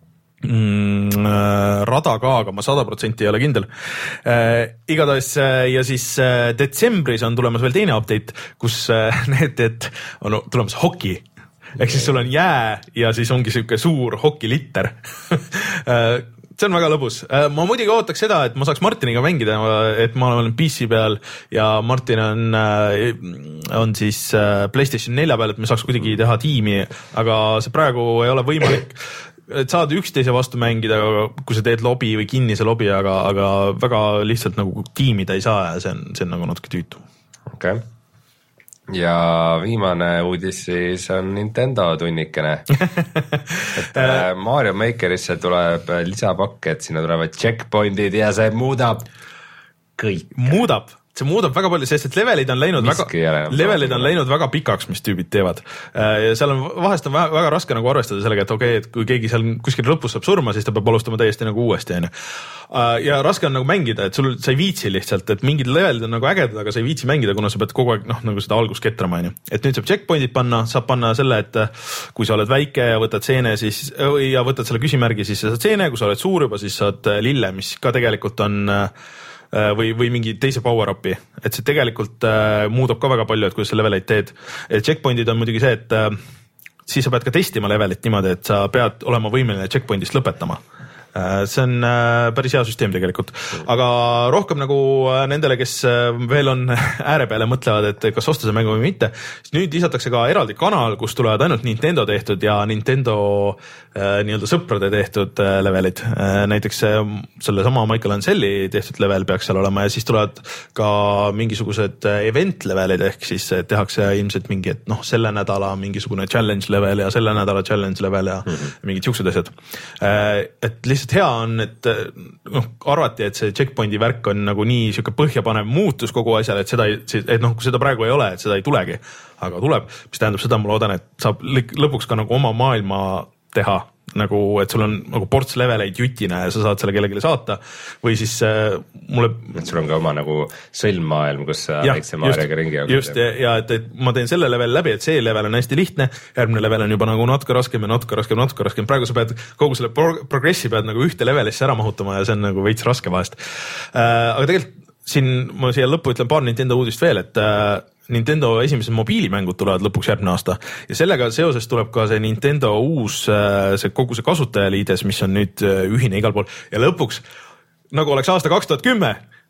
Mm, rada ka, aga ma sada protsenti ei ole kindel äh, igatahes äh, ja siis äh, detsembris on tulemas veel teine update, kus äh, need, et on tulemas hoki ehk siis sul on jää ja siis ongi siuke suur hokilitter äh, see on väga lõbus. Ma muidugi ootaks seda, et ma saaks Martiniga mängida, et ma olen P C peal ja Martin on, on siis PlayStation nelja peal, et me saaks kuidagi teha tiimi, aga see praegu ei ole võimalik. Et saad üksteise vastu mängida, kui sa teed lobi või kinnise lobi, aga, aga väga lihtsalt nagu tiimida ei saa ja see on, see on nagu natuke tüütu. Okei. Okay. Ja viimane uudis siis on Nintendo tunnikene. et Mario Makerisse tuleb lisapakk, et sinna tulevad checkpointid ja see muudab kõik. Muudab? See muudab väga palju, sest et levelid on läinud Miski väga, levelid on läinud väga pikaks, mis tüübid teevad. Ja seal on vahest on väga, väga raske nagu arvestada sellega, et okei, okay, et kui keegi seal kuskil lõpus saab surma, siis ta peab alustama täiesti nagu uuesti. Ja raske on nagu mängida, et sul sa ei viitsi lihtsalt, et mingid levelid on nagu ägedad, aga sa ei viitsi mängida, kuna sa pead kogu aeg noh, nagu seda algust ketrama. Et nüüd saab checkpointid panna, saab panna selle, et kui sa oled väike ja võtad seene, siis ja võtad selle küsimärgi, siis sa saad seene, kui sa oled suur juba, siis saad lille, mis ka tegelikult on või, või mingi teise power-upi, et see tegelikult äh, muudab ka väga palju, et kuidas sa leveleid teed. Checkpointid on muidugi see, et äh, siis sa pead ka testima levelit niimoodi, et sa pead olema võimeline checkpointist lõpetama. Äh, see on äh, päris hea süsteem tegelikult, aga rohkem nagu äh, nendele, kes äh, veel on ääre peale mõtlevad, et kas osta see mängu või mitte, siis nüüd lisatakse ka eraldi kanal, kus tulevad ainult Nintendo tehtud ja Nintendo äh, nii-öelda sõprade tehtud äh, levelid. Äh, näiteks äh, selle sama Michael Anselli tehtud level peaks seal olema ja siis tulevad ka mingisugused event levelid, ehk siis tehakse ilmselt mingi, et noh, selle nädala mingisugune challenge level ja selle nädala challenge level ja mm-hmm. mingid siuksed asjad. Äh, et lihtsalt hea on, et noh, arvati, et see checkpointi värk on nagu nii siuke põhjapanev muutus kogu asjale, et seda, et noh, kui seda praegu ei ole, et seda ei tulegi, aga tuleb, mis tähendab seda, ma loodan, et saab lõpuks ka nagu oma maailma teha, nagu, et sul on nagu ports leveleid jutina ja sa saad selle kellelegi saata või siis äh, mulle. Et sul on ka oma nagu sõlmmaailm, kus sa väikse Maarjaga ringi jooksed. Just ja, ja et, et ma teen selle level läbi, et see level on hästi lihtne, järgmine level on juba nagu natuke raskem ja natuke raskem, natuke raskem. Praegu sa pead kogu selle pro progressi pead nagu ühte levelisse ära mahutama ja see on nagu veits raske vahest. Äh, aga tegelikult siin ma siia lõppu ütlen paar Nintendo uudist veel, et äh, Nintendo esimesed mobiilimängud tulevad lõpuks järgmine aasta ja sellega seoses tuleb ka see Nintendo uus, see kogu see kasutajaliides, mis on nüüd ühine igal pool ja lõpuks, nagu oleks aasta kaks tuhat kümme,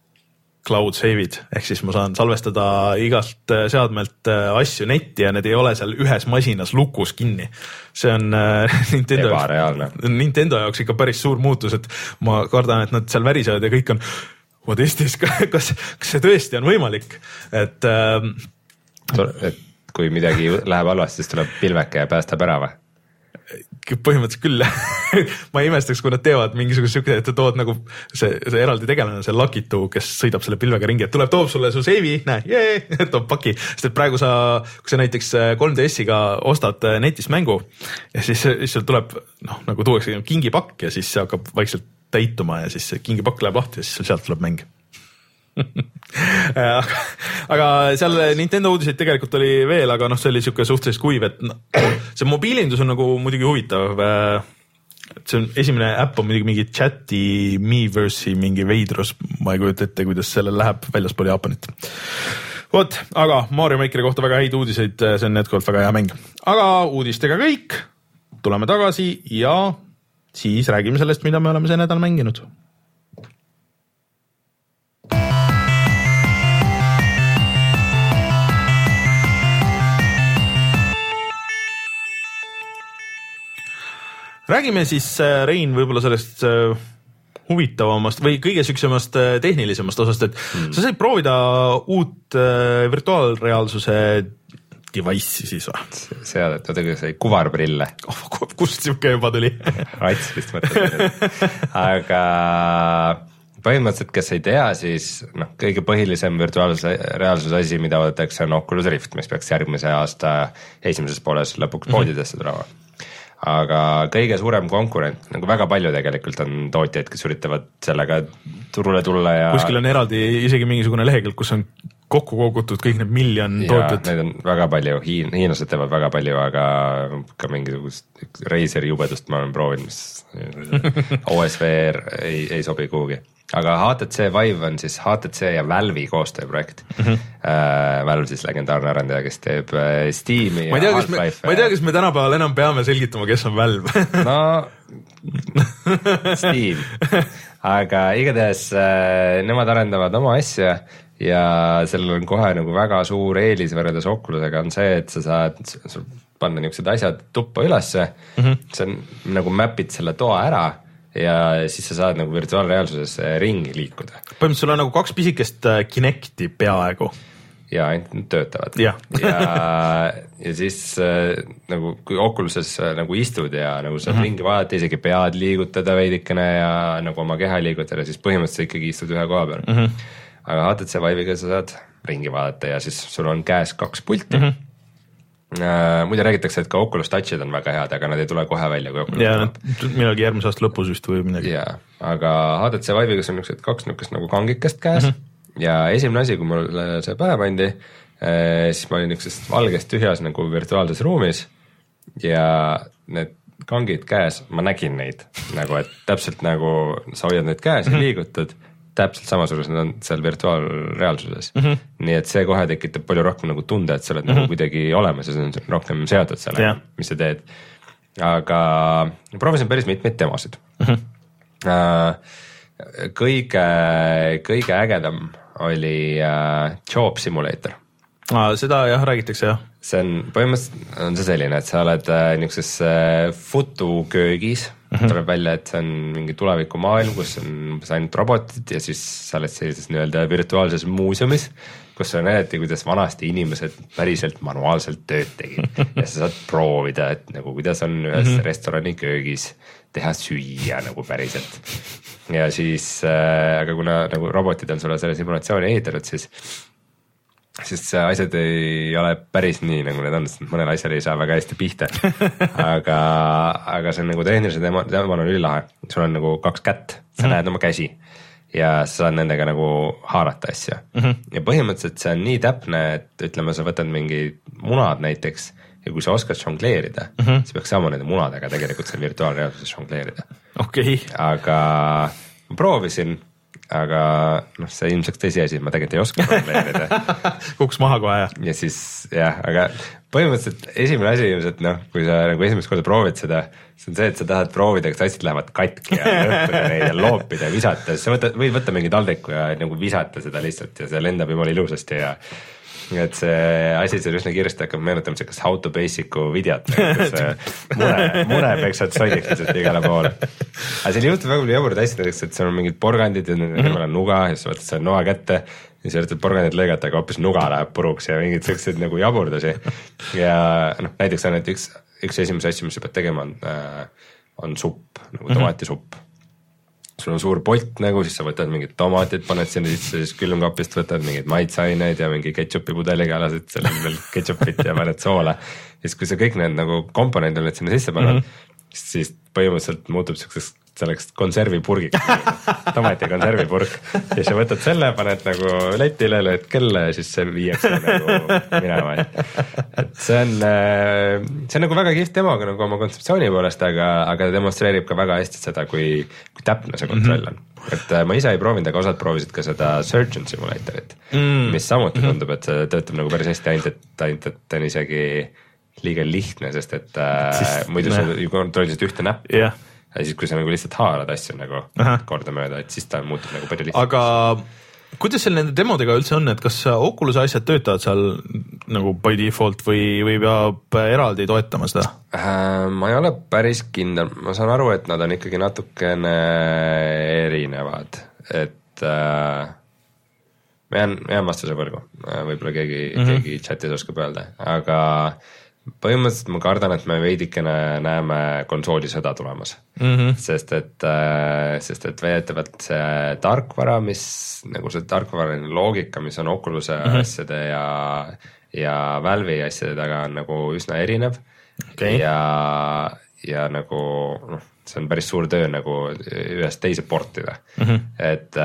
cloud save'id, ehk siis ma saan salvestada igalt seadmelt asju netti ja need ei ole seal ühes masinas lukus kinni. See on Nintendo, Nintendo jaoks ikka päris suur muutus, et ma kardan, et nad seal värisevad ja kõik on what is this, kas, kas see tõesti on võimalik, et, ähm, et kui midagi läheb halvasti, siis tuleb pilveke ja päästab ära või? Põhimõtteliselt küll ma ei imestaks, kui nad teevad mingisugust siuke, et tood nagu see, see eraldi tegelane, see Lakitu, kes sõidab selle pilvega ringi, et tuleb, toob sulle su seivi, näe, jee, toob paki. Sest et praegu sa, kui sa näiteks kolm D S-iga ostad netist mängu ja siis, siis sul tuleb, noh, nagu tuuakse kingipakk ja siis see hakkab vaikselt täituma ja siis see kingipakk läheb lahti ja siis sealt tuleb mäng. aga, aga seal Nintendo uudiseid tegelikult oli veel, aga noh, see oli siuke suhteliselt kuiv, et no, see mobiilindus on nagu muidugi huvitav. See on esimene äpp on muidugi mingi chati Miiverse'i mingi veidrus, ma ei kujuta ette, kuidas sellel läheb väljaspool Jaapanit. Vot, aga Mario Makeri kohta väga häid uudiseid, see on jätkuvalt väga hea mäng. Aga uudistega kõik, tuleme tagasi ja siis räägime sellest, mida me oleme see nädal mänginud. Räägime siis, Rein, võib-olla sellest huvitavamast või kõige süksemast tehnilisemast osast, et mm. sa said proovida uut virtuaalreaalsuse device'i siis või? Seal, et oota, sai kuvarprille. Oh, kust siuke juba tuli? Rats vist mõtled. Aga põhimõtteliselt, kes ei tea, siis noh, kõige põhilisem virtuaalreaalsuse asi, mida oodatakse, on Oculus Rift, mis peaks järgmise aasta esimeses pooles lõpuks poodidesse tulema. Aga kõige suurem konkurent, nagu väga palju tegelikult on tootjaid, kes üritavad sellega turule tulla ja kuskil on eraldi isegi mingisugune lehekülg, kus on kokku kogutud kõik need miljon tootjad. Neid on väga palju, Hiin, hiinlased teevad väga palju, aga ka mingisugust Razeri jubedust ma olen proovinud, mis O S V R ei, ei sobi kuhugi. Aga H T C Vive on siis H T C ja Valve'i koostööprojekt. Mm-hmm. Uh, Valve siis legendaarne arendaja, kes teeb uh, Steam'i ma ja Half-Life. Ma ei tea, kas me tänapäeval enam peame selgitama, kes on Valve. No, Steam. Aga igatahes uh, nemad arendavad oma asja ja sellel on kohe nagu väga suur eelis võrreldes Oculusega on see, et sa saad panna niisugused asjad tuppa ülesse. Mm-hmm. See on nagu mapid selle toa ära ja siis sa saad nagu virtuaalreaalsuses ringi liikuda. Põhimõtteliselt sul on nagu kaks pisikest Kinecti peaaegu. Ja ainult need töötavad. Ja, ja, ja siis nagu kui Oculuses nagu istud ja nagu saad mm-hmm. ringi vaadata, isegi pead liigutada veidikene ja nagu oma keha liigutada, siis põhimõtteliselt ikkagi istud ühe koha peal. Mm-hmm. Aga H T C Vive'iga sa saad ringi vaadata ja siis sul on käes kaks pulti. Mm-hmm. Uh, muide räägitakse, et ka Oculus Touchid on väga head, aga nad ei tule kohe välja kui Oculus. Ja millalgi järgmise aasta lõpus vist või midagi. Ja, aga H T C Vive'iga on niisugused kaks niisugust nagu kangikest käes mm-hmm. ja esimene asi, kui mul see pähe pandi, siis ma olin niisugusest valgest tühjas nagu virtuaalses ruumis ja need kangid käes, ma nägin neid nagu, et täpselt nagu sa hoiad neid käes mm-hmm. ja liigutad, täpselt samasugused nad on seal virtuaalreaalsuses. Mm-hmm. Nii et see kohe tekitab palju rohkem nagu tunde, et sa oled mm-hmm. nagu kuidagi olemas ja see on rohkem seotud selle, yeah. mis sa teed. Aga proovisin päris mitmeid demosid. Mm-hmm. Kõige, kõige ägedam oli uh, Job Simulator. Ah, seda jah, räägitakse jah. See on, põhimõtteliselt on see selline, et sa oled uh, niisuguses uh, futuköögis, mm-hmm. tuleb välja, et see on mingi tulevikumaailm, kus on ainult robotid ja siis sa oled sellises nii-öelda virtuaalses muuseumis, kus on näidati, kuidas vanasti inimesed päriselt manuaalselt tööd tegid ja sa saad proovida, et nagu kuidas on ühes mm-hmm. restorani köögis teha süüa nagu päriselt. Ja siis, äh, aga kuna nagu robotid on sulle selle simulatsiooni ehitanud, siis sest see asjad ei ole päris nii, nagu need on, sest mõnel asjal ei saa väga hästi pihta. aga, aga see on nagu tehnilise demo, demo on ülilahe. Sul on nagu kaks kätt, sa mm-hmm. näed oma käsi ja sa saad nendega nagu haarata asja. Mm-hmm. Ja põhimõtteliselt see on nii täpne, et ütleme, sa võtad mingi munad näiteks ja kui sa oskad žongleerida, mm-hmm. siis peaks saama nende munadega tegelikult seal virtuaalreaalsuses žongleerida. Okay. Aga ma proovisin, aga noh, see ilmselt tõsiasi, ma tegelikult ei oska probleemida. Kuks maha kohe ja. Ja siis jah, aga põhimõtteliselt esimene asi ilmselt noh, kui sa nagu esimest korda proovid seda, see on see, et sa tahad proovida, kas asjad lähevad katki ja lõhkuda neid ja loopida ja visata, sa võtad, võid võtta mingi taldeku ja nagu visata seda lihtsalt ja see lendab jumala ilusasti ja et see asi seal üsna kiiresti hakkab meenutama sellist How to Basic'u videot, kus mune, mune peksad sonniks lihtsalt igale poole. Aga seal juhtub väga palju jaburad asjad, et seal on mingid porgandid ja neil on nuga ja sa võtad selle noa kätte ja sa üritad porgandid lõigata, aga hoopis nuga läheb puruks ja mingid sellised nagu jaburdusi. Ja noh, näiteks on, et üks, üks esimese asju, mis sa pead tegema on äh, on supp, nagu tomatisupp. Sul on suur polt nagu, siis sa võtad mingid tomatid, paned sinna sisse, siis külmkapist võtad mingid maitseaineid ja mingi ketšupi pudeliga lasid selle veel ketšupit ja paned soola. Siis kui sa kõik need nagu komponendid oled sinna sisse pannud, mm-hmm. siis põhimõtteliselt muutub selliseks selleks konservipurgik, tomati konservipurk. Ja sa võtad selle, paned nagu letile, lööd kella ja siis see viiakse nagu minema. Et see on, see on nagu väga kihvt demo nagu oma kontseptsiooni poolest, aga, aga demonstreerib ka väga hästi seda, kui, kui täpne see kontroll on. Et ma ise ei proovinud, aga osad proovisid ka seda Surgeon Simulatorit, mm. mis samuti tundub, et see töötab nagu päris hästi, ainult et, ainult et on isegi liiga lihtne, sest et siis, muidu sa kontrollisid ühte näppu. Yeah. Ja siis, kui sa nagu lihtsalt haarad asju nagu Aha. korda mööda, et siis ta muutub nagu palju lihtsalt. Aga kuidas seal nende demodega üldse on, et kas Oculus'e asjad töötavad seal nagu by default või, või peab eraldi toetama seda? Äh, ma ei ole päris kindel, ma saan aru, et nad on ikkagi natukene erinevad, et äh, ma jään, jään vastuse võrgu, võib-olla keegi, mm-hmm. keegi chatis oskab öelda, aga põhimõtteliselt ma kardan, et me veidikene näeme konsooli sõda tulemas, mm-hmm. sest et, sest et veetavalt see tarkvara, mis nagu see tarkvaraline loogika, mis on Oculus'e mm-hmm. asjade ja, ja Valve'i asjade taga on nagu üsna erinev okay. ja, ja nagu noh, see on päris suur töö nagu ühest teise portida, mm-hmm. et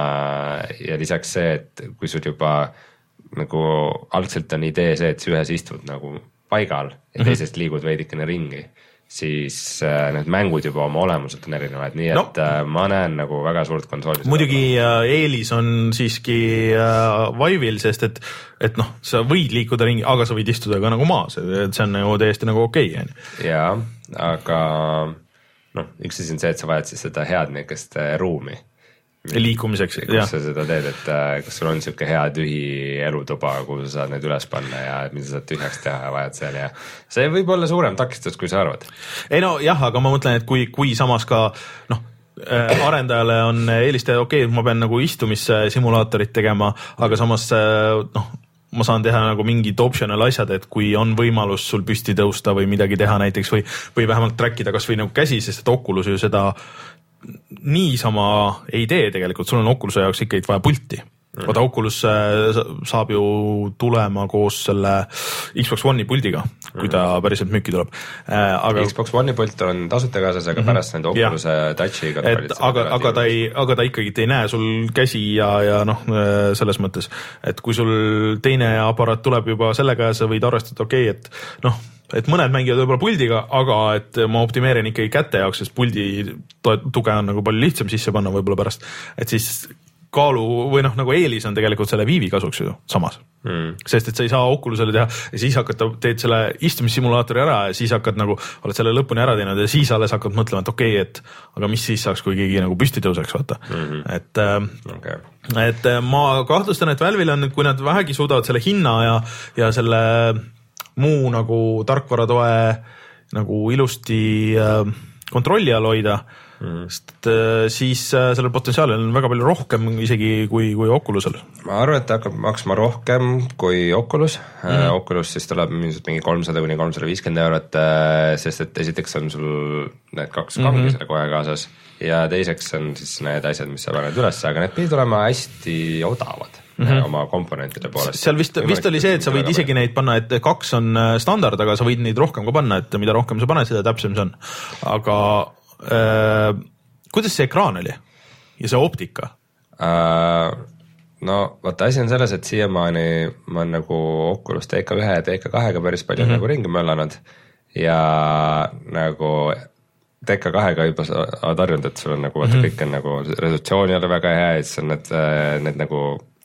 ja lisaks see, et kui sul juba nagu algselt on idee see, et sa ühes istud nagu paigal ja teisest liigud veidikene ringi, siis äh, need mängud juba oma olemuselt on erinevad, nii et no. äh, ma näen nagu väga suurt konsooli. Muidugi äh, eelis on siiski äh, Vive'il, sest et, et noh, sa võid liikuda ringi, aga sa võid istuda ka nagu maas, et see on nagu täiesti nagu okei okay,. Jaa, aga noh, üks asi on see, et sa vajad siis seda head niisugust äh, ruumi. Liikumiseks, kus jah. Sa seda teed, et kas sul on siuke hea tühi elutuba, kuhu sa saad need üles panna ja mida sa saad tühjaks teha ja vajad seal ja see võib olla suurem takistus, kui sa arvad. Ei no jah, aga ma mõtlen, et kui, kui samas ka noh, arendajale on eelistada, okei okay,, ma pean nagu istumissimulaatorit tegema, aga samas noh, ma saan teha nagu mingid optional asjad, et kui on võimalus sul püsti tõusta või midagi teha näiteks või, või vähemalt trackida kas või nagu käsi, sest et Oculus ju seda niisama ei tee tegelikult, sul on Oculus'e jaoks ikkagi vaja pulti. Mm. Vaata Oculus saab ju tulema koos selle Xbox One'i puldiga, kui ta päriselt müüki tuleb. Aga Xbox One'i pult on tasuta kaasas, aga mm-hmm. pärast nende Oculus'e touch'i et, aga, aga, ta ei, aga ta ikkagi ei näe sul käsi ja, ja noh, selles mõttes, et kui sul teine aparaat tuleb juba sellega ja sa võid arvestada, okei okay,, et noh, et mõned mängivad võib-olla puldiga, aga et ma optimeerin ikkagi käte jaoks, sest puldi tuge on nagu palju lihtsam sisse panna võib-olla pärast, et siis kaalu või noh, nagu eelis on tegelikult selle Vive'i kasuks ju samas, mm. sest et sa ei saa Oculus'ele teha ja siis hakkad, teed selle istumissimulaatori ära ja siis hakkad nagu, oled selle lõpuni ära teinud ja siis alles hakkad mõtlema, et okei okay,, et aga mis siis saaks, kui keegi nagu püsti tõuseks, vaata, mm-hmm. et okay. et ma kahtlustan, et Valve'il on, kui nad vähegi suudavad selle hinna ja, ja selle muu nagu tarkvaratoe nagu ilusti äh, kontrolli all hoida, mm. sest äh, siis äh, sellel potentsiaalil on väga palju rohkem isegi kui, kui Oculusel. Ma arvan, et ta hakkab maksma rohkem kui Oculus. Mm. Oculus siis tuleb mingi kolmsada kuni kolmsada viiskümmend eurot, sest et esiteks on sul need kaks kangi mm-hmm. selle kohe kaasas ja teiseks on siis need asjad, mis sa paned üles, aga need pidid olema hästi odavad. Mm-hmm. oma komponentide poolest. Seal vist, vist oli see, et sa võid isegi neid panna, et kaks on standard, aga sa võid neid rohkem ka panna, et mida rohkem sa paned, seda täpsem see on. Aga äh, kuidas see ekraan oli ja see optika? Äh, no vaata, asi on selles, et siiamaani ma on nagu Oculus D K ühe ja D K kahega päris palju mm-hmm. nagu ringi möllanud ja nagu D K kahega juba oled harjunud, et sul on nagu, vaata mm-hmm. kõik on nagu resolutsiooni oli väga hea, et see on need, need nagu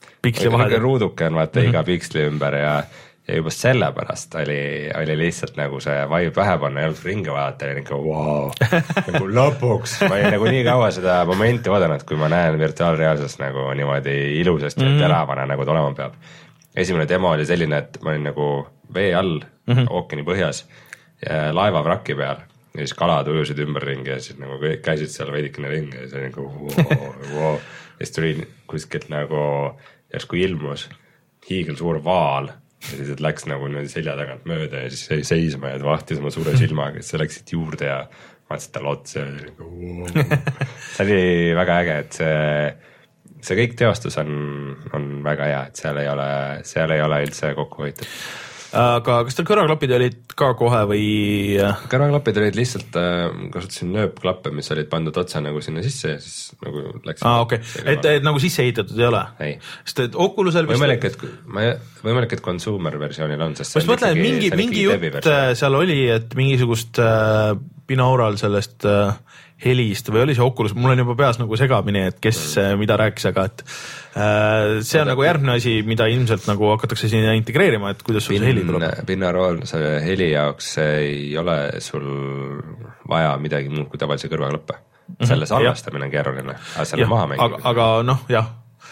ruuduke on vaata mm-hmm. iga piksli ümber ja, ja juba sellepärast oli, oli lihtsalt nagu see vibe pähe panna ja ringi vaadata ja nagu wow, nagu lõpuks ma ei nagu nii kaua seda momenti oodanud, kui ma näen virtuaalreaalsus nagu niimoodi ilusasti mm-hmm. ja teravana nagu ta olema peab. Esimene demo oli selline, et ma olin nagu vee all mm-hmm. ookeani põhjas ja laeva vraki peal ja siis kalad ujusid ümberringi ja siis nagu käisid seal veidikene ringi ja see oli nagu wow, wow. ja siis tuli kuskilt nagu järsku ilmus hiigel suur vaal ja siis et läks nagu selja tagant mööda ja siis seisma ja vahtis oma suure silmaga, siis sa läksid juurde ja vaatasin talle otsa ja nagu, see oli väga äge, et see, see kõik teostus on, on väga hea, et seal ei ole, seal ei ole üldse kokku hoitud. Aga kas teil kõrvaklapid olid ka kohe või? Kõrvaklapid olid lihtsalt, kasutasin nööpklappe, mis olid pandud otsa nagu sinna sisse ja siis nagu läks. Aa, okei, okay. et, et nagu sisse ehitatud ei ole? Ei. Sest et Oculusel võimalik, et, ma, võimalik, et consumer versioonil on, sest ma mõtlen, et mingi, mingi jutt seal oli, et mingisugust äh, binaural sellest äh, helist või oli see Oculus, mul on juba peas nagu segamini, et kes mm. mida rääkis, aga et äh, see on Oda, nagu järgmine asi, mida ilmselt nagu hakatakse sinna integreerima, et kuidas sul bin, see heli tuleb. Binaural see heli jaoks ei ole sul vaja midagi muud kui tavalise kõrvaklappe. Mm-hmm. Selle salvestamine on keeruline, aga selle maha mängib. Aga, aga noh, jah.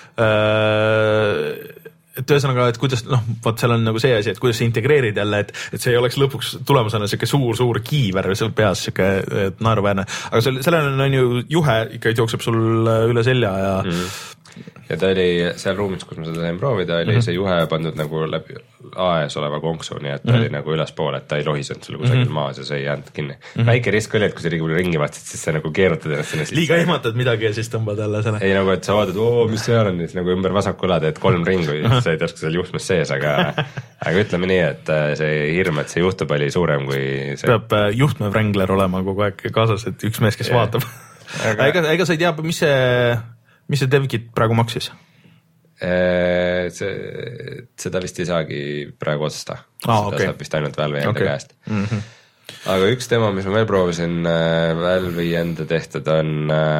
Äh, et ühesõnaga, et kuidas, noh, vaat seal on nagu see asi, et kuidas sa integreerid jälle, et, et see ei oleks lõpuks tulemusena siuke suur, suur kiiver seal peas, siuke naeruväärne. Aga sellel on ju juhe ikka jookseb sul üle selja ja mm. ja ta oli seal ruumis, kus ma seda sain proovida, oli mm-hmm. see juhe pandud nagu läbi aes oleva konksu, nii et ta mm-hmm. oli nagu ülespool, et ta ei lohisenud sulle kusagil mm-hmm. maas ja see ei jäänud kinni. Mm-hmm. Väike risk oli, et kui sa liigub ringi vaatsid, siis sa nagu keerutad ennast sinna. Liiga ehmatad midagi ja siis tõmbad jälle selle. Ei nagu, et sa vaatad, oo, mis see on, siis nagu ümber vasaku üle teed kolm ringu ja sa ei teadki seal juhtmes sees, aga, aga ütleme nii, et see hirm, et see juhtub oli suurem kui see. Peab juhtme wrangler olema kogu aeg kaasas, et üks mees, kes yeah. vaatab. Aga... ega, ega sa ei tea, mis see, mis see DevKit praegu maksis? See, seda vist ei saagi praegu otsusta. Ah, seda okay. saab vist ainult Valve'i enda okay. käest. Mm-hmm. Aga üks tema, mis ma veel proovisin Valve'i enda tehtud on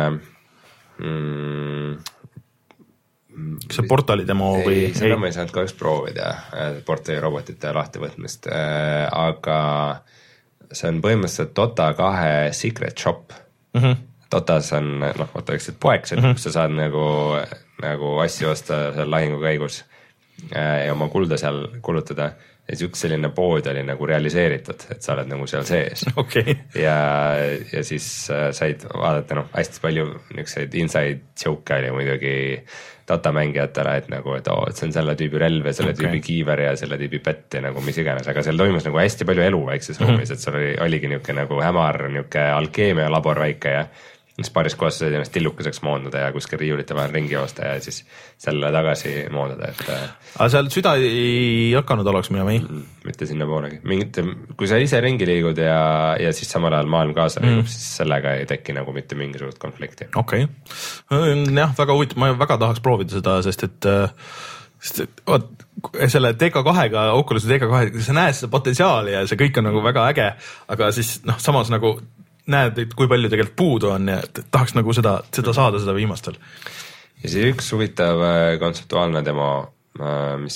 mm, kas see portali demo ei, või? Seda ei, ma ei saanud kahjuks proovida portali robotite lahtivõtmist, aga see on põhimõtteliselt Dota kahe secret shop. Mm-hmm. Dotas on, noh, vaata üksid poeks, et mm-hmm. kus sa saad nagu, nagu asju osta seal lahingu käigus ja oma kulda seal kulutada. Ja siis üks selline pood oli nagu realiseeritud, et sa oled nagu seal sees. Okay. Ja, ja siis said vaadata, noh, hästi palju niukseid inside joke oli muidugi Dota mängijatele, et nagu, et oo, et see on selle tüübi relv ja selle okay. tüübi kiiver ja selle tüübi pett ja nagu mis iganes, aga seal toimus nagu hästi palju elu väikses mm-hmm. ruumis, et seal oli, oligi niuke nagu hämar, niuke alkeemia labor väike ja siis paaris kohas said ennast tillukeseks moondada ja kuskil riiulite vahel ringi joosta ja siis selle tagasi moondada, et aga seal süda ei hakanud oleks minema, ei? Mitte sinna poolegi. Mingit, kui sa ise ringi liigud ja, ja siis samal ajal maailm kaasa liigub, mm. siis sellega ei teki nagu mitte mingisugust konflikti. Okei. Okay. Jah, väga huvitav, ma väga tahaks proovida seda, sest et sest et oot, selle D K kahega, Oculus'e D K kahega, sa näed seda potentsiaali ja see kõik on nagu väga äge, aga siis noh, samas nagu näed, et kui palju tegelikult puudu on ja tahaks nagu seda, seda saada, seda viimastel. Ja see üks huvitav kontseptuaalne demo, mis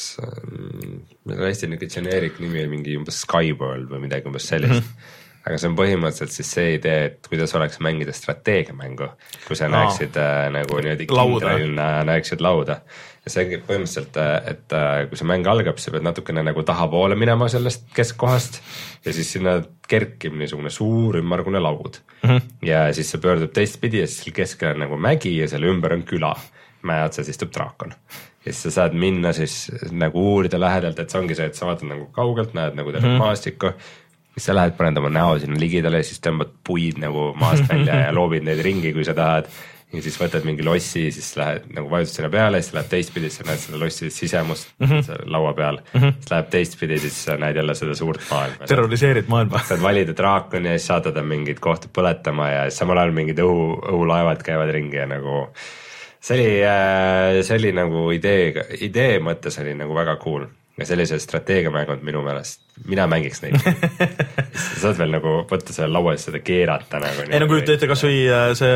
meil hästi niisugune generic nimi on mingi umbes Skyworld või midagi umbes sellist. Mm-hmm. Aga see on põhimõtteliselt siis see idee, et kuidas oleks mängida strateegiamängu, kui sa Aa. näeksid äh, nagu niimoodi kindralina näeksid lauda. Ja see põhimõtteliselt, et kui see mäng algab, sa pead natukene nagu tahapoole minema sellest keskkohast ja siis sinna kerkib niisugune suur ümmargune laud. Mm-hmm. Ja siis see pöördub teistpidi ja siis keskel on nagu mägi ja selle ümber on küla. Mäe otsas istub draakon. Ja siis sa saad minna siis nagu uurida lähedalt, et see ongi see, et sa vaatad nagu kaugelt, näed nagu tervet mm-hmm. maastikku. Siis sa lähed paned oma näo sinna ligidale ja siis tõmbad puid nagu maast välja ja loobid neid ringi, kui sa tahad. Ja siis võtad mingi lossi, siis lähed nagu vajutad sinna peale, siis läheb teistpidi, siis näed seda lossi sisemust mm-hmm. laua peal. Mm-hmm. Siis läheb teistpidi, siis näed jälle seda suurt maailma. Terroriseerid maailma. Saad valida draakoni ja siis saadad mingid kohtud põletama ja samal ajal mingid õhu, õhulaevad käivad ringi ja nagu see oli, see oli nagu idee, idee mõttes oli nagu väga cool. Ja sellise strateegiamängud minu meelest, mina mängiks neid. Sa saad veel nagu võtta selle laua seda keerata nagu. Ei no kujuta ette kas või see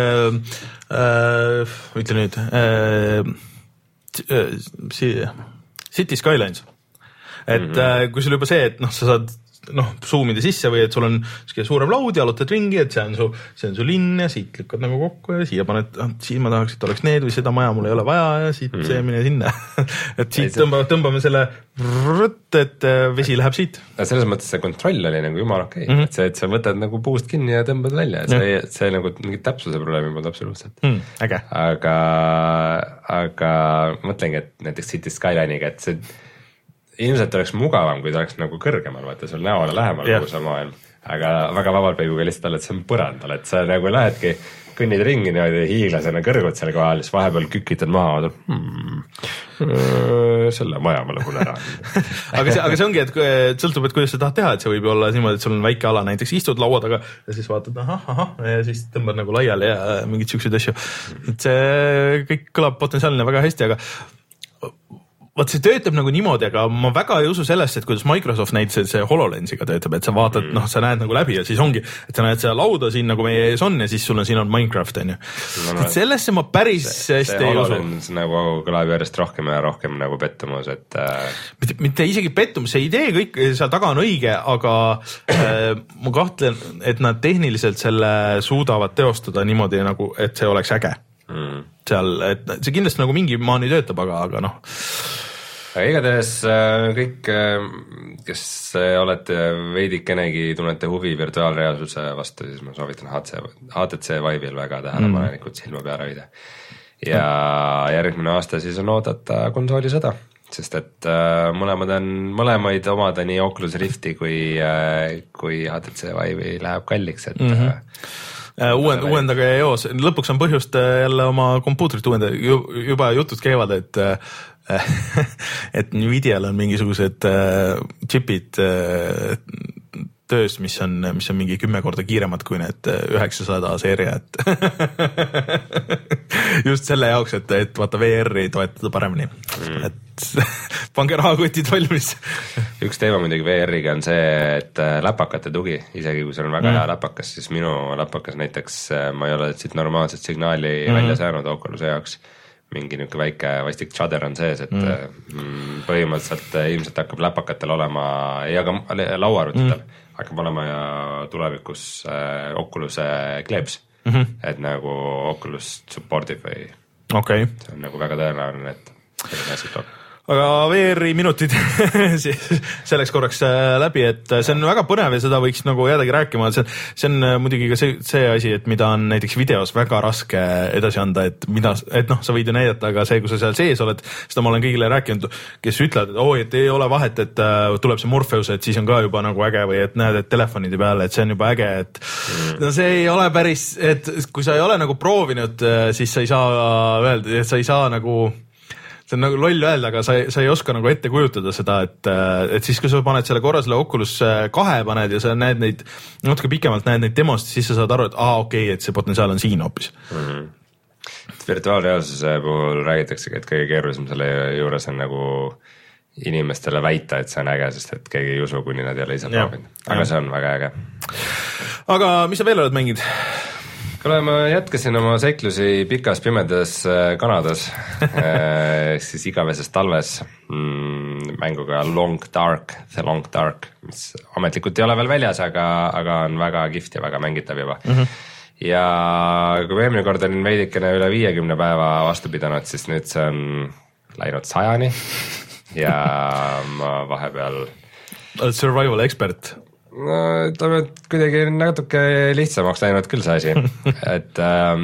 äh, ütle nüüd äh, City Skylines. Et mm-hmm. äh, kui sul juba see, et noh, sa saad noh, zoomida sisse või et sul on suurem laud ja alutad ringi, et see on su, see on su linn ja siit lükkad nagu kokku ja siia paned, siin ma tahaks, et oleks need või seda maja mul ei ole vaja ja siit mm. see mine sinna. Et siit tõmbame, tõmbame selle rõtt, et vesi läheb siit. Selles mõttes see kontroll oli nagu jumal okei, okay. mm-hmm. et see, et sa võtad nagu puust kinni ja tõmbad välja, et see, see nagu mingi täpsuse probleemi polnud absoluutselt. Mm, äge. Aga, aga mõtlengi, et näiteks City Skyline'iga, et see ilmselt oleks mugavam, kui ta oleks nagu kõrgemal, vaata sul näole lähemal yeah. nagu see maailm. aga väga vabalt võib ju ka lihtsalt olla, et see on põrandal, et sa nagu lähedki kõnnid ringi niimoodi hiiglasena kõrgud seal kohal, siis vahepeal kükitad maha, hmm, selle maja ma lõbun ära. aga, see, aga see ongi, et sõltub, et kuidas sa tahad teha, et see võib olla niimoodi, et sul on väike ala, näiteks istud laua taga ja siis vaatad, ahah, ahah, ja siis tõmbad nagu laiali ja mingid siukseid asju. Et see kõik kõlab potentsiaalne väga hästi, aga vaat see töötab nagu niimoodi, aga ma väga ei usu sellest, et kuidas Microsoft näiteks see HoloLensiga töötab, et sa vaatad, mm. noh, sa näed nagu läbi ja siis ongi, et sa näed seda lauda siin nagu meie ees on ja siis sul on siin on Minecraft, on ju. No, no, et sellesse ma päris see, hästi see ei usu. See nagu kõlab järjest rohkem ja rohkem nagu pettumus, et äh... mitte, mitte isegi pettumus, see idee kõik seal taga on õige, aga äh, ma kahtlen, et nad tehniliselt selle suudavad teostada niimoodi nagu, et see oleks äge. Mm. Seal, et see kindlasti nagu mingi maani töötab, aga, aga noh. Aga igatahes kõik, kes olete veidikenegi tunnete huvi virtuaalreaalsuse vastu, siis ma soovitan H T C Vive'il väga tähelepanelikult mm. silma peale hoida. Ja järgmine aasta siis on oodata konsoolisõda, sest et mõlemad on, mõlemaid omada nii Oculus Rifti kui, kui H T C Vive'i läheb kalliks, et mm-hmm. Uuend, uuendage eos, lõpuks on põhjust jälle oma kompuutrit uuendada, juba jutud käivad, et et Nvidial on mingisugused chipid töös, mis on, mis on mingi kümme korda kiiremad kui need üheksasada seeria, et just selle jaoks, et, et vaata V R-i toetada paremini, mm. et pange rahakotid valmis. Üks teema muidugi V R-iga on see, et läpakate tugi, isegi kui sul on väga mm. hea läpakas, siis minu läpakas näiteks, ma ei ole siit normaalset signaali mm. välja saanud Oculus'e jaoks, mingi niuke väike vastik chader on sees, et mm. põhimõtteliselt ilmselt hakkab läpakatel olema, ei aga lauaarvutitel mm. hakkab olema ja tulevikus äh, Oculus'e kleeps, mm-hmm. et nagu Oculus supportib või okay. see on nagu väga tõenäoline, et selline asi tuleb. Aga V R-i minutid selleks korraks läbi, et see on väga põnev ja seda võiks nagu jäädagi rääkima, see, see on muidugi ka see, see asi, et mida on näiteks videos väga raske edasi anda, et mida, et noh, sa võid ju näidata, aga see, kui sa seal sees oled, seda ma olen kõigile rääkinud, kes ütlevad, et oo, et ei ole vahet, et tuleb see Morpheus, et siis on ka juba nagu äge või et näed, et telefonide peale, et see on juba äge, et no see ei ole päris, et kui sa ei ole nagu proovinud, siis sa ei saa öelda, et sa ei saa nagu see on nagu loll öelda, aga sa ei, sa ei oska nagu ette kujutada seda, et, et siis kui sa paned selle korra selle Oculus kahe paned ja sa näed neid, natuke pikemalt näed neid demost, siis sa saad aru, et aa, okei, okay, et see potentsiaal on siin hoopis. Mm-hmm. Virtuaalreaalsuse puhul räägitaksegi, et kõige keerulisem selle juures on nagu inimestele väita, et see on äge, sest et keegi ei usu, kuni nad ei ole ise proovinud. Aga ja. See on väga äge. Aga mis sa veel oled mänginud? Kuule, ma jätkasin oma seiklusi pikas pimedas Kanadas, siis igaveses talves mm, mänguga Long Dark, The Long Dark, mis ametlikult ei ole veel väljas, aga, aga on väga kihvt ja väga mängitav juba. Mm-hmm. Ja kui eelmine kord olin veidikene üle viiekümne päeva vastu pidanud, siis nüüd see on läinud sajani ja ma vahepeal... Survival expert. No ütleme, et kuidagi natuke lihtsamaks läinud küll see asi, et ähm,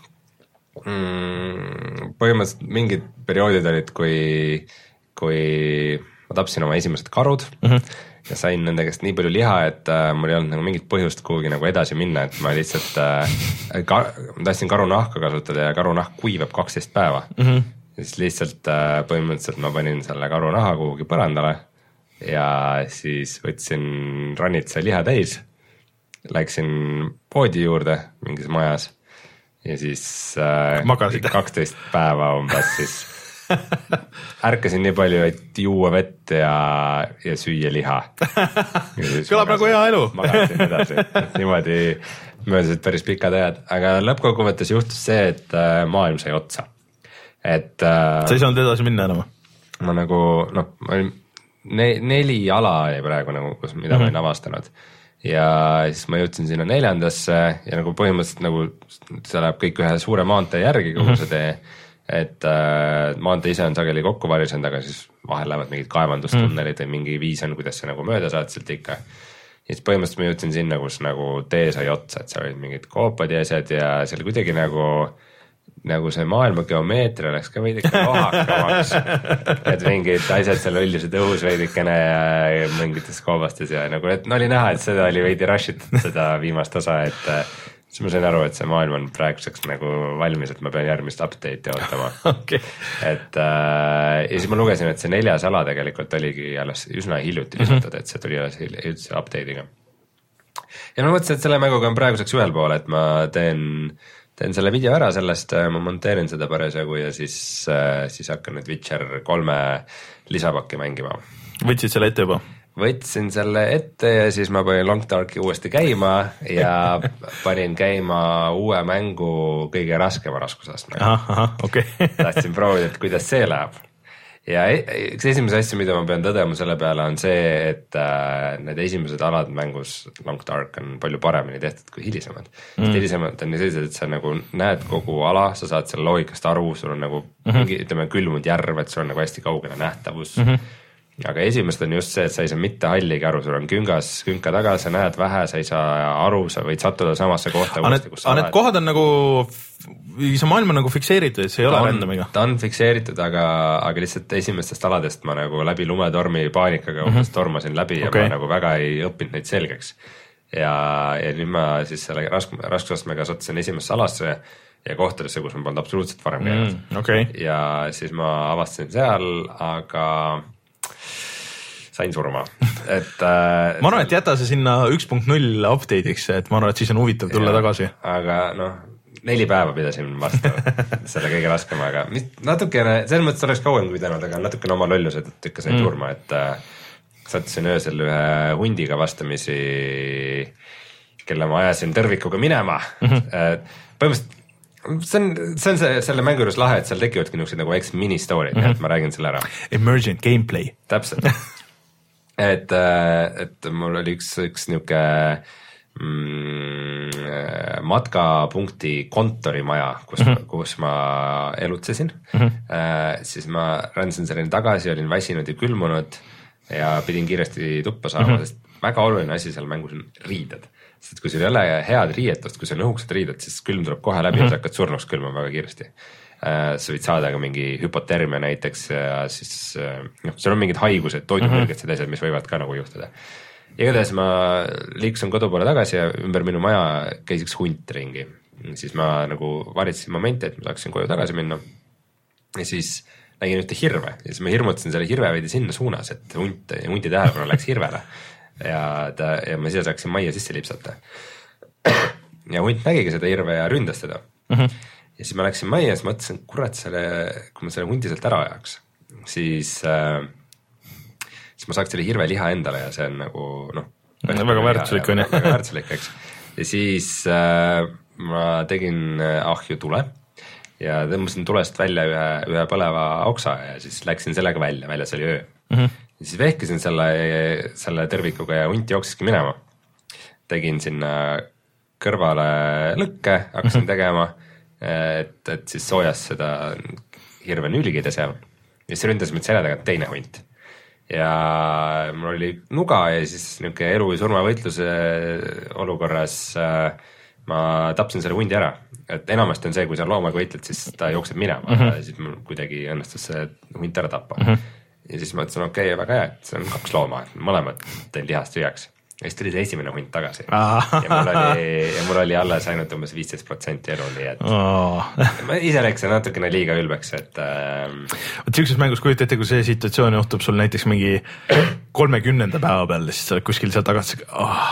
mm, põhimõtteliselt mingid perioodid olid, kui, kui ma tapsin oma esimesed karud mm-hmm. ja sain nende käest nii palju liha, et äh, mul ei olnud nagu mingit põhjust kuhugi nagu edasi minna, et ma lihtsalt äh, ka, ma tahtsin karunahka kasutada ja karunahk kuivab kaksteist päeva mm-hmm. ja siis lihtsalt äh, põhimõtteliselt ma panin selle karunaha kuhugi põrandale ja siis võtsin ranitsa liha täis, läksin poodi juurde mingis majas ja siis äh, kaksteist päeva umbes siis ärkasin nii palju, et juua vett ja, ja süüa liha. Kõlab nagu hea elu. Magasin edasi, niimoodi möödasid päris pikad ajad, aga lõppkokkuvõttes juhtus see, et äh, maailm sai otsa. Et, äh, sa ei saanud edasi minna enam? Ma nagu, noh, ma olin Ne, neli ala oli praegu nagu, kus, mida mm-hmm. ma olin avastanud ja siis ma jõudsin sinna neljandasse ja nagu põhimõtteliselt nagu see läheb kõik ühe suure maantee järgi kogu see tee, et äh, maantee ise on sageli kokku varisenud, aga siis vahel lähevad mingid kaevandustunnelid või mingi viis on, kuidas sa nagu mööda saad sealt ikka ja siis põhimõtteliselt ma jõudsin sinna, kus nagu tee sai otsa, et seal olid mingid koopad ja asjad ja seal kuidagi nagu nagu see maailma geomeetria läks ka veidike lohakamaks, et mingid asjad seal üldiselt õhus veidikene ja mingites koobastes ja nagu, et no oli näha, et seda oli veidi rushitud seda viimast osa, et siis ma sain aru, et see maailm on praeguseks nagu valmis, et ma pean järgmist update'i ootama. Okay. Et äh, ja siis ma lugesin, et see neljas ala tegelikult oligi alles üsna hiljuti lisatud, et see tuli alles hiljuti update'iga. Ja ma mõtlesin, et selle mänguga on praeguseks ühel pool, et ma teen, teen selle video ära sellest, ma monteerin seda parasjagu ja siis, siis hakkan nüüd Witcher kolme lisapakki mängima. Võtsid selle ette juba? Võtsin selle ette ja siis ma panin Long Darki uuesti käima ja panin käima uue mängu kõige raskema raskusastmega. Aha, okei. Okay. Tahtsin proovida, et kuidas see läheb. Ja üks esimese asja, mida ma pean tõdema selle peale, on see, et äh, need esimesed alad mängus Long Dark on palju paremini tehtud kui hilisemad. Mm. Sest hilisemad on sellised, et sa nagu näed kogu ala, sa saad selle loogikast aru, sul on nagu mm-hmm. mingi, ütleme, külmunud järv, et sul on nagu hästi kaugele nähtavus. Mm-hmm. Aga esimesed on just see, et sa ei saa mitte halligi aru, sul on küngas, künka taga, sa näed vähe, sa ei saa aru, sa võid sattuda samasse kohta. Aga need, need kohad on nagu, see maailm on nagu fikseeritud, see ei ole randomiga. Ta on fikseeritud, aga, aga lihtsalt esimestest aladest ma nagu läbi lumetormi paanikaga mm-hmm. tormasin läbi okay. ja ma nagu väga ei õppinud neid selgeks. Ja, ja nüüd ma siis selle rask, raskusastmega sattusin esimesse alasse ja kohtadesse, kus ma polnud absoluutselt varem käinud. Mm, okay. Ja siis ma avastasin seal, aga sain surma. Et, äh, ma arvan, et jäta see sinna üks punkt null update'iks, et ma arvan, et siis on huvitav tulla ja, tagasi. Aga noh, neli päeva pidasin vastu selle kõige raskema, aga natukene, selles mõttes oleks kauem kui tänud, aga natukene oma lollused, et ikka sain mm. surma, et äh, sattusin öösel ühe hundiga vastamisi, kelle ma ajasin tõrvikuga minema. Mm-hmm. Põhimõtteliselt see on, see on see, selle mängu juures lahe, et seal tekivadki niisugused nagu eks mini-story, mm-hmm. et ma räägin selle ära. Emergent gameplay. Täpselt. et, et mul oli üks, üks niuke mm, matkapunkti kontorimaja, kus, mm-hmm. kus ma elutsesin. Mm-hmm. Äh, siis ma rändasin selleni tagasi, olin väsinud ja külmunud ja pidin kiiresti tuppa saama, mm-hmm. sest väga oluline asi seal mängus on riided. Sest kui sul ei ole head riietust, kui sul on õhuksed riided, siis külm tuleb kohe läbi mm-hmm. ja sa hakkad surnuks külma väga kiiresti. Äh, sa võid saada ka mingi hüpotermia näiteks ja siis noh, seal on mingid haigused, toidumürgetsed mm-hmm. asjad, mis võivad ka nagu juhtuda. Igatahes ma liiksun kodu poole tagasi ja ümber minu maja käis üks hunt ringi. Siis ma nagu varitsin momenti, et ma saaksin koju tagasi minna. Ja siis nägin ühte hirve ja siis ma hirmutasin selle hirve veidi sinna suunas, et hunt, hunti tähelepanu läks hirvele. Ja, ta, ja ma siia saaksin majja sisse lipsata. Ja hunt nägigi seda hirve ja ründas teda. Mm-hmm. Ja siis ma läksin majja ja siis mõtlesin, kurat, selle, kui ma selle hundi sealt ära ajaks, siis, äh, siis ma saaks selle hirve liha endale ja see on nagu noh, väga väärtuslik on jah. Väga väärtuslik, eks. Ja siis äh, ma tegin ahju tule ja tõmbasin tulest välja ühe, ühe põleva oksa ja siis läksin sellega välja, väljas oli öö. Mm-hmm. Ja siis vehkisin selle, selle tõrvikuga ja hunt jookseski minema. Tegin sinna kõrvale lõkke, hakkasin mm-hmm. tegema, et, et siis soojas seda hirve nüligida seal. Ja siis ründas mind selja tagant teine hunt. Ja mul oli nuga ja siis niuke elu ja surma võitluse olukorras ma tapsin selle hundi ära. Et enamasti on see, kui sa loomaga võitled, siis ta jookseb minema mm-hmm. ja siis mul kuidagi õnnestus see hunt ära tappa. Mm-hmm. Ja siis ma ütlesin, okei okay,, väga hea, et see on kaks looma, mõlemad teen lihast tühjaks. Ja siis tuli see esimene hunt tagasi. Ja mul oli, ja mul oli alles ainult umbes viisteist protsenti elu, nii et oh. ma ise läksin natukene liiga ülbeks, et ähm... Võt siukses mängus kujuta ette, kui see situatsioon juhtub sul näiteks mingi kolmekümnenda päeva peal, siis sa oled kuskil seal tagasi oh.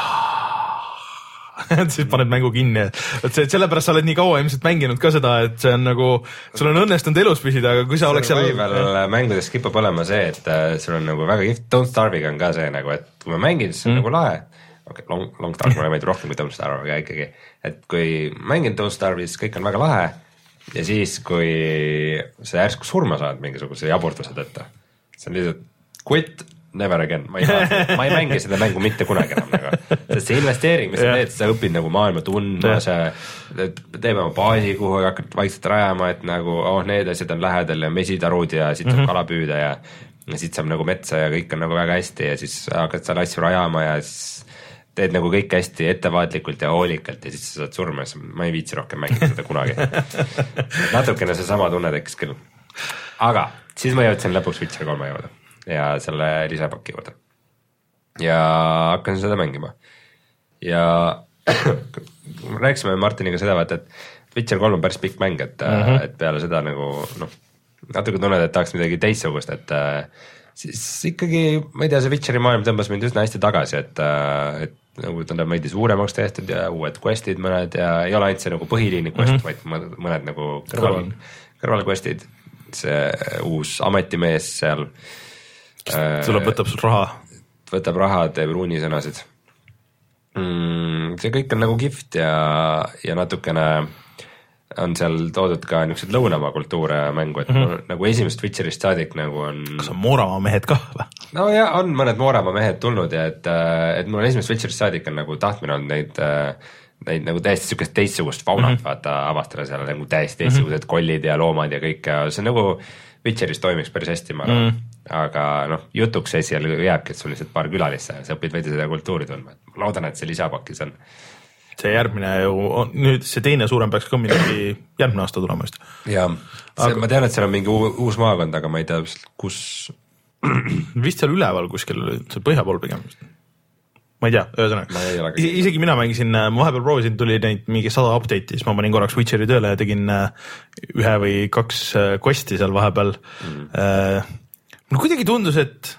siis paned mängu kinni. Et see, sellepärast sa oled nii kaua ilmselt mänginud ka seda, et see on nagu, sul on õnnestunud elus püsida, aga kui sa oleks seal... Survival mängudes kipub olema see, et sul on nagu väga kiht, Don't Starve'iga on ka see nagu, et kui ma mängin, siis on mm. nagu lahe. Okay, long, long Starve mulle meeldib rohkem kui Don't Starve, aga ikkagi, et kui mängin Don't Starve'i, siis kõik on väga lahe ja siis, kui sa järsku surma saad mingisuguse jaburtuse tõtta, see on lihtsalt quit, never again, ma ei, ma ei mängi seda mängu mitte kunagi enam nagu. Sest see investeering, mis sa teed, sa õpid nagu maailma tundma, sa teeb oma baasi, kuhu hakkad vaikselt rajama, et nagu oh, need asjad on lähedal ja mesitarud ja siit saab mm-hmm. kala püüda ja, ja siit saab nagu metsa ja kõik on nagu väga hästi ja siis hakkad seal asju rajama ja siis teed nagu kõik hästi ettevaatlikult ja hoolikalt ja siis sa saad surma, siis ma ei viitsi rohkem mängida seda kunagi. Natukene see sama tunne tekkis küll. Aga siis ma jõudsin lõpuks Witcher kolme juurde ja selle lisapaki juurde. Ja hakkasin seda mängima. Ja rääkisime Martiniga seda, et Witcher kolm on päris pikk mäng, et, mm-hmm. et peale seda nagu noh, natuke tunned, et tahaks midagi teistsugust, et siis ikkagi, ma ei tea, see Witcheri maailm tõmbas mind üsna hästi tagasi, et, et nagu ta on veidi suuremaks tehtud ja uued questid mõned ja ei ole ainult see nagu põhiliini quest, mm-hmm. vaid mõned, mõned nagu kõrval, kõrvalquestid, see uus ametimees seal. Tuleb, võtab sul raha. Võtab raha, teeb ruunisõnasid. Mm, see kõik on nagu kihvt ja, ja natukene on seal toodud ka niisugused lõunamaa kultuure mängu, et mm-hmm. nagu esimest Witcherist saadik nagu on... Kas on Mooramaa mehed ka või? No ja on mõned Mooramaa mehed tulnud ja et, et mul esimest Witcherist saadik on nagu tahtmine olnud neid, neid nagu täiesti niisugust teistsugust faunat mm-hmm. vaata avastada seal nagu täiesti teistsugused mm-hmm. kollid ja loomad ja kõik ja see nagu Witcheris toimiks päris hästi, ma arvan. Mm-hmm. Aga noh, jutuks esial jääbki, et sul lihtsalt paar külalisse ja sa õpid veidi seda kultuuri tundma. Ma loodan, et see lisapakis on. See järgmine ju on, nüüd see teine suurem peaks ka midagi järgmine aasta tulema just. Ja aga... ma tean, et seal on mingi uus maakond, aga ma ei tea, kus... Vist seal üleval kuskil, see põhjapool pigem. Ma ei tea, ühesõnaga. Isegi mina mängisin, ma vahepeal proovisin, tuli neid mingi sada update'i, siis ma panin korraks Witcheri tööle ja tegin ühe või kaks questi seal vahepeal. Mm. No kuidagi tundus, et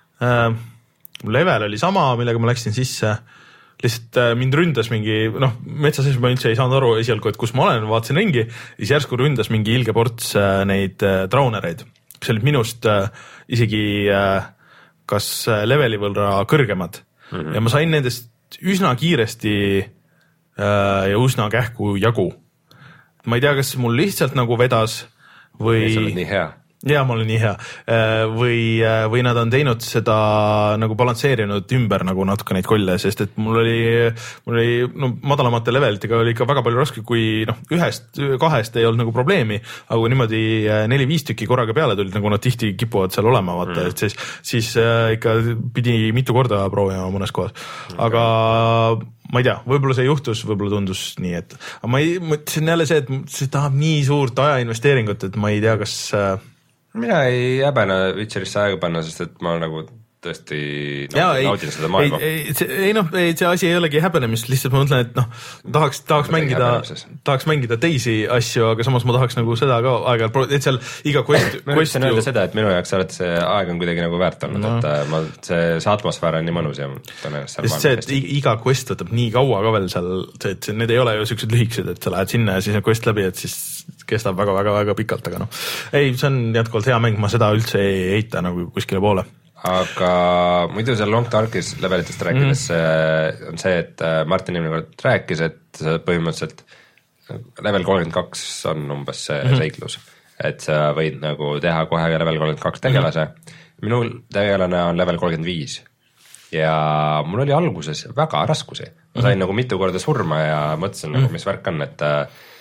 level oli sama, millega ma läksin sisse. Lihtsalt mind ründas mingi, noh, metsas ma üldse ei saanud aru esialgu, et kus ma olen, vaatasin ringi, siis järsku ründas mingi ilge ports neid traunereid, kes olid minust isegi kas leveli võrra kõrgemad. Mm-hmm. Ja ma sain nendest üsna kiiresti ja üsna kähku jagu. Ma ei tea, kas mul lihtsalt nagu vedas või... Sa oled nii hea. Jaa, ma olen nii hea. Või, või nad on teinud seda nagu balansseerinud ümber nagu natuke neid kolle, sest et mul oli, mul oli no, madalamate levelitega oli ikka väga palju raske, kui noh, ühest, kahest ei olnud nagu probleemi, aga niimoodi neli-viis tükki korraga peale tulid, nagu nad tihti kipuvad seal olema, vaata, et siis, siis ikka pidi mitu korda proovima mõnes kohas. Aga ma ei tea, võib-olla see juhtus, võib-olla tundus nii, et aga ma ei, mõtlesin jälle see, et see tahab nii suurt aja investeeringut, et ma ei tea, kas mina ei häbene Witcherisse aega panna, sest et ma nagu tõesti ja, naudin seda maailma. Ei, ei, ei noh, ei, see asi ei olegi häbenemist, lihtsalt ma mõtlen, et noh, tahaks, tahaks mängida, tahaks mängida teisi asju, aga samas ma tahaks nagu seda ka aega, et seal iga quest... ma ütlesin öelda seda, et minu jaoks alati see aeg on kuidagi nagu väärt olnud, no. et ma, see, see atmosfäär on nii mõnus ja tunnen ennast seal see, et iga quest võtab nii kaua ka veel seal, et need ei ole ju sellised lühikesed, et sa lähed sinna ja siis on quest läbi, et siis kestab väga-väga-väga pikalt, aga noh, ei, see on jätkuvalt hea mäng, ma seda üldse ei heita nagu kuskile poole. Aga muidu seal Long Darkis levelitest rääkides mm. on see, et Martin nimeni kord rääkis, et põhimõtteliselt level kolmkümmend kaks on umbes see mm. reiklus, et sa võid nagu teha kohe level kolmkümmend kaks tegelase. Mm. Minul tegelane on level kolmkümmend viis ja mul oli alguses väga raskusi. Ma sain mm. nagu mitu korda surma ja mõtlesin mm. nagu, mis värk on, et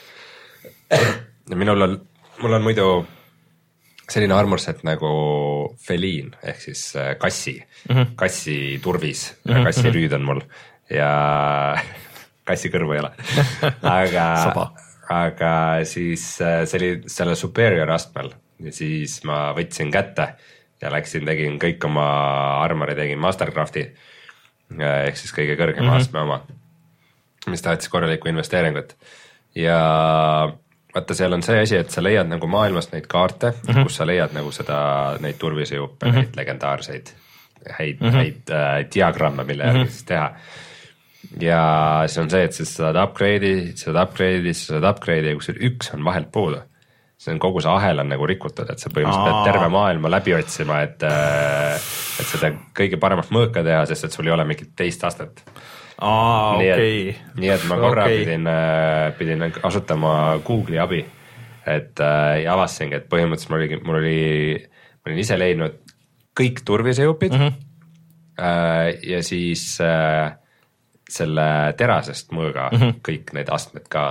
minul on, mul on muidu selline armorset nagu feliin ehk siis kassi, mm-hmm. kassi turvis mm-hmm. ja kassi rüüd on mul ja kassi kõrvu ei ole. Aga, aga siis see oli selle superior astmel ja siis ma võtsin kätte ja läksin, tegin kõik oma armori, tegin Mastercrafti ehk siis kõige kõrgema mm-hmm. astme oma, mis tahtis korralikku investeeringut ja vaata, seal on see asi, et sa leiad nagu maailmast neid kaarte, mm-hmm. kus sa leiad nagu seda, neid turvisejuppe mm, -hmm. neid legendaarseid häid, mm -hmm. häid äh, diagramme, mille mm -hmm. järgi siis teha. Ja see on see, et sa saad upgrade'i, sa saad upgrade'i, sa saad upgrade'i ja kui sul üks on vahelt puudu, see on kogu see ahel on nagu rikutud, et sa põhimõtteliselt pead terve maailma läbi otsima, et, et seda kõige paremat mõõka teha, sest et sul ei ole mingit teist astet. Aa, nii, okay. et, nii et ma korra okay. pidin, pidin asutama Google'i abi, et ja avastasingi, et põhimõtteliselt mul oli, mul oli, ma olin ise leidnud kõik turvisejupid mm -hmm. ja siis selle terasest mõõga mm -hmm. kõik need astmed ka,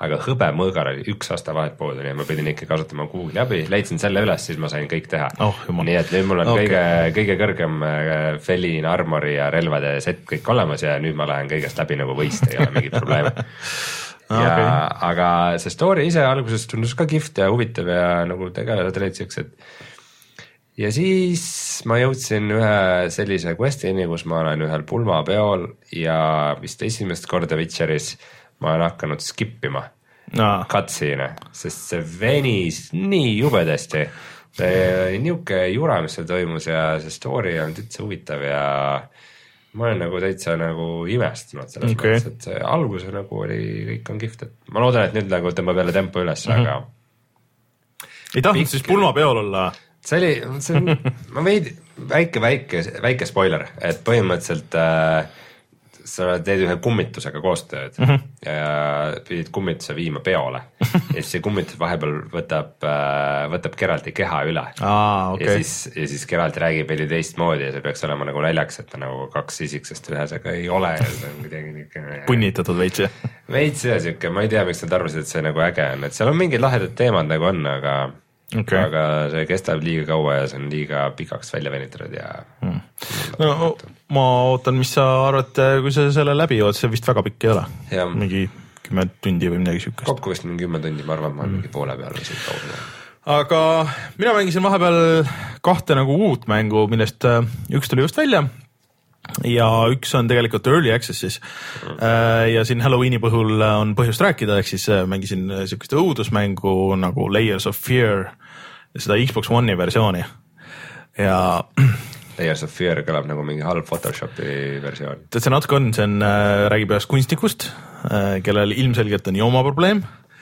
aga hõbemõõgar oli üks aasta vahet puudu, nii et ma pidin ikka kasutama Google'i abi, leidsin selle üles, siis ma sain kõik teha oh,. nii et nüüd mul on okay. kõige, kõige kõrgem Felin armori ja relvade set kõik olemas ja nüüd ma lähen kõigest läbi nagu võist, ei ole mingit probleemi. ja okay. aga see story ise alguses tundus ka kihvt ja huvitav ja nagu tegelased olid siuksed. ja siis ma jõudsin ühe sellise quest'ini, kus ma olen ühel pulmapeol ja vist esimest korda Witcheris ma olen hakanud skip ima no. cutscene'e, sest see venis nii jubedasti. see oli niuke jura, mis seal toimus ja see story on üldse huvitav ja ma olen nagu täitsa nagu imestunud selles okay. mõttes, et see algus nagu oli, kõik on kihvt, et ma loodan, et nüüd nagu tõmbab jälle tempo üles mm, -hmm. aga ei tahtnud siis pulmapeol olla? see oli, see on, ma veidi, väike, väike, väike spoiler, et põhimõtteliselt äh, sa teed ühe kummitusega koostööd mm -hmm. ja pidid kummituse viima peole ja siis see kummitus vahepeal võtab, võtab Geralti keha üle ah, okay. ja siis, ja siis Geralt räägib veidi teistmoodi ja see peaks olema nagu naljaks, et ta nagu kaks isiksest ühes, aga ei ole ja see on kuidagi niisugune punnitatud veits ja veits ja siuke, ma ei tea, miks nad arvasid, et see nagu äge on, et seal on mingid lahedad teemad nagu on, aga okay. aga see kestab liiga kaua ja see on liiga pikaks välja venitatud ja hmm. no ma ootan, mis sa arvad, kui sa selle läbi jood, see vist väga pikk ei ole ja. mingi kümme tundi või midagi siukest. kokku vist mingi kümme tundi, ma arvan, ma olen mingi poole peal või siit kaugele. aga mina mängisin vahepeal kahte nagu uut mängu, millest üks tuli just välja ja üks on tegelikult early access'is mm. ja siin Halloweeni põhul on põhjust rääkida, ehk siis mängisin siukest õudusmängu nagu Layers of Fear ja seda Xbox One'i versiooni ja Layers of Fear kõlab nagu mingi halb Photoshopi versioon. see natuke on, see on, räägib ühest kunstnikust, kellel ilmselgelt on joomaprobleem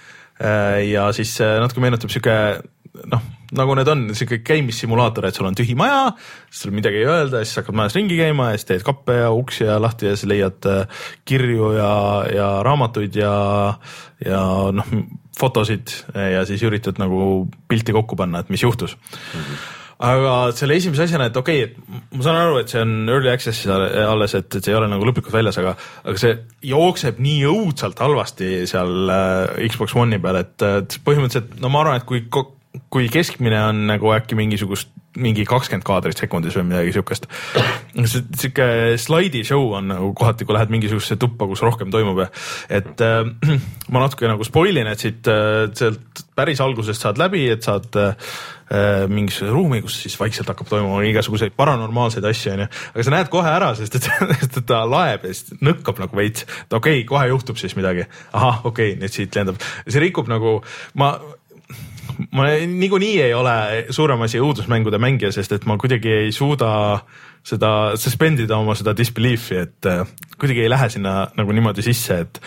ja siis natuke meenutab siuke noh, nagu need on, siuke käimissimulaator, et sul on tühi maja, siis sul midagi ei öelda, siis hakkad majas ringi käima ja siis teed kappe ja uksi ja lahti ja siis leiad kirju ja, ja raamatuid ja, ja noh, fotosid ja siis üritad nagu pilti kokku panna, et mis juhtus mm-hmm. aga selle esimese asjana, et okei okay,, et ma saan aru, et see on early access alles, et, et see ei ole nagu lõplikult väljas, aga, aga see jookseb nii õudselt halvasti seal Xbox One'i peal, et, et põhimõtteliselt, no ma arvan, et kui kui keskmine on nagu äkki mingisugust mingi kakskümmend kaadrit sekundis või midagi siukest. Siuke slaidi show on nagu kohati, kui lähed mingisugusesse tuppa, kus rohkem toimub. Et äh, ma natuke nagu spoilin, et siit äh, sealt päris algusest saad läbi, et saad äh, mingisuguse ruumi, kus siis vaikselt hakkab toimuma igasuguseid paranormaalseid asju. Aga sa näed kohe ära, sest et, sest et ta laeb ja siis nõkkab nagu veits. Et okei, okay, kohe juhtub siis midagi. Aha, okei, okay, nüüd siit lendab. See rikub nagu... ma ma niikuinii ei ole suurem asi õudusmängude mängija, sest et ma kuidagi ei suuda seda suspendida oma seda disbeliefi, et kuidagi ei lähe sinna nagu niimoodi sisse, et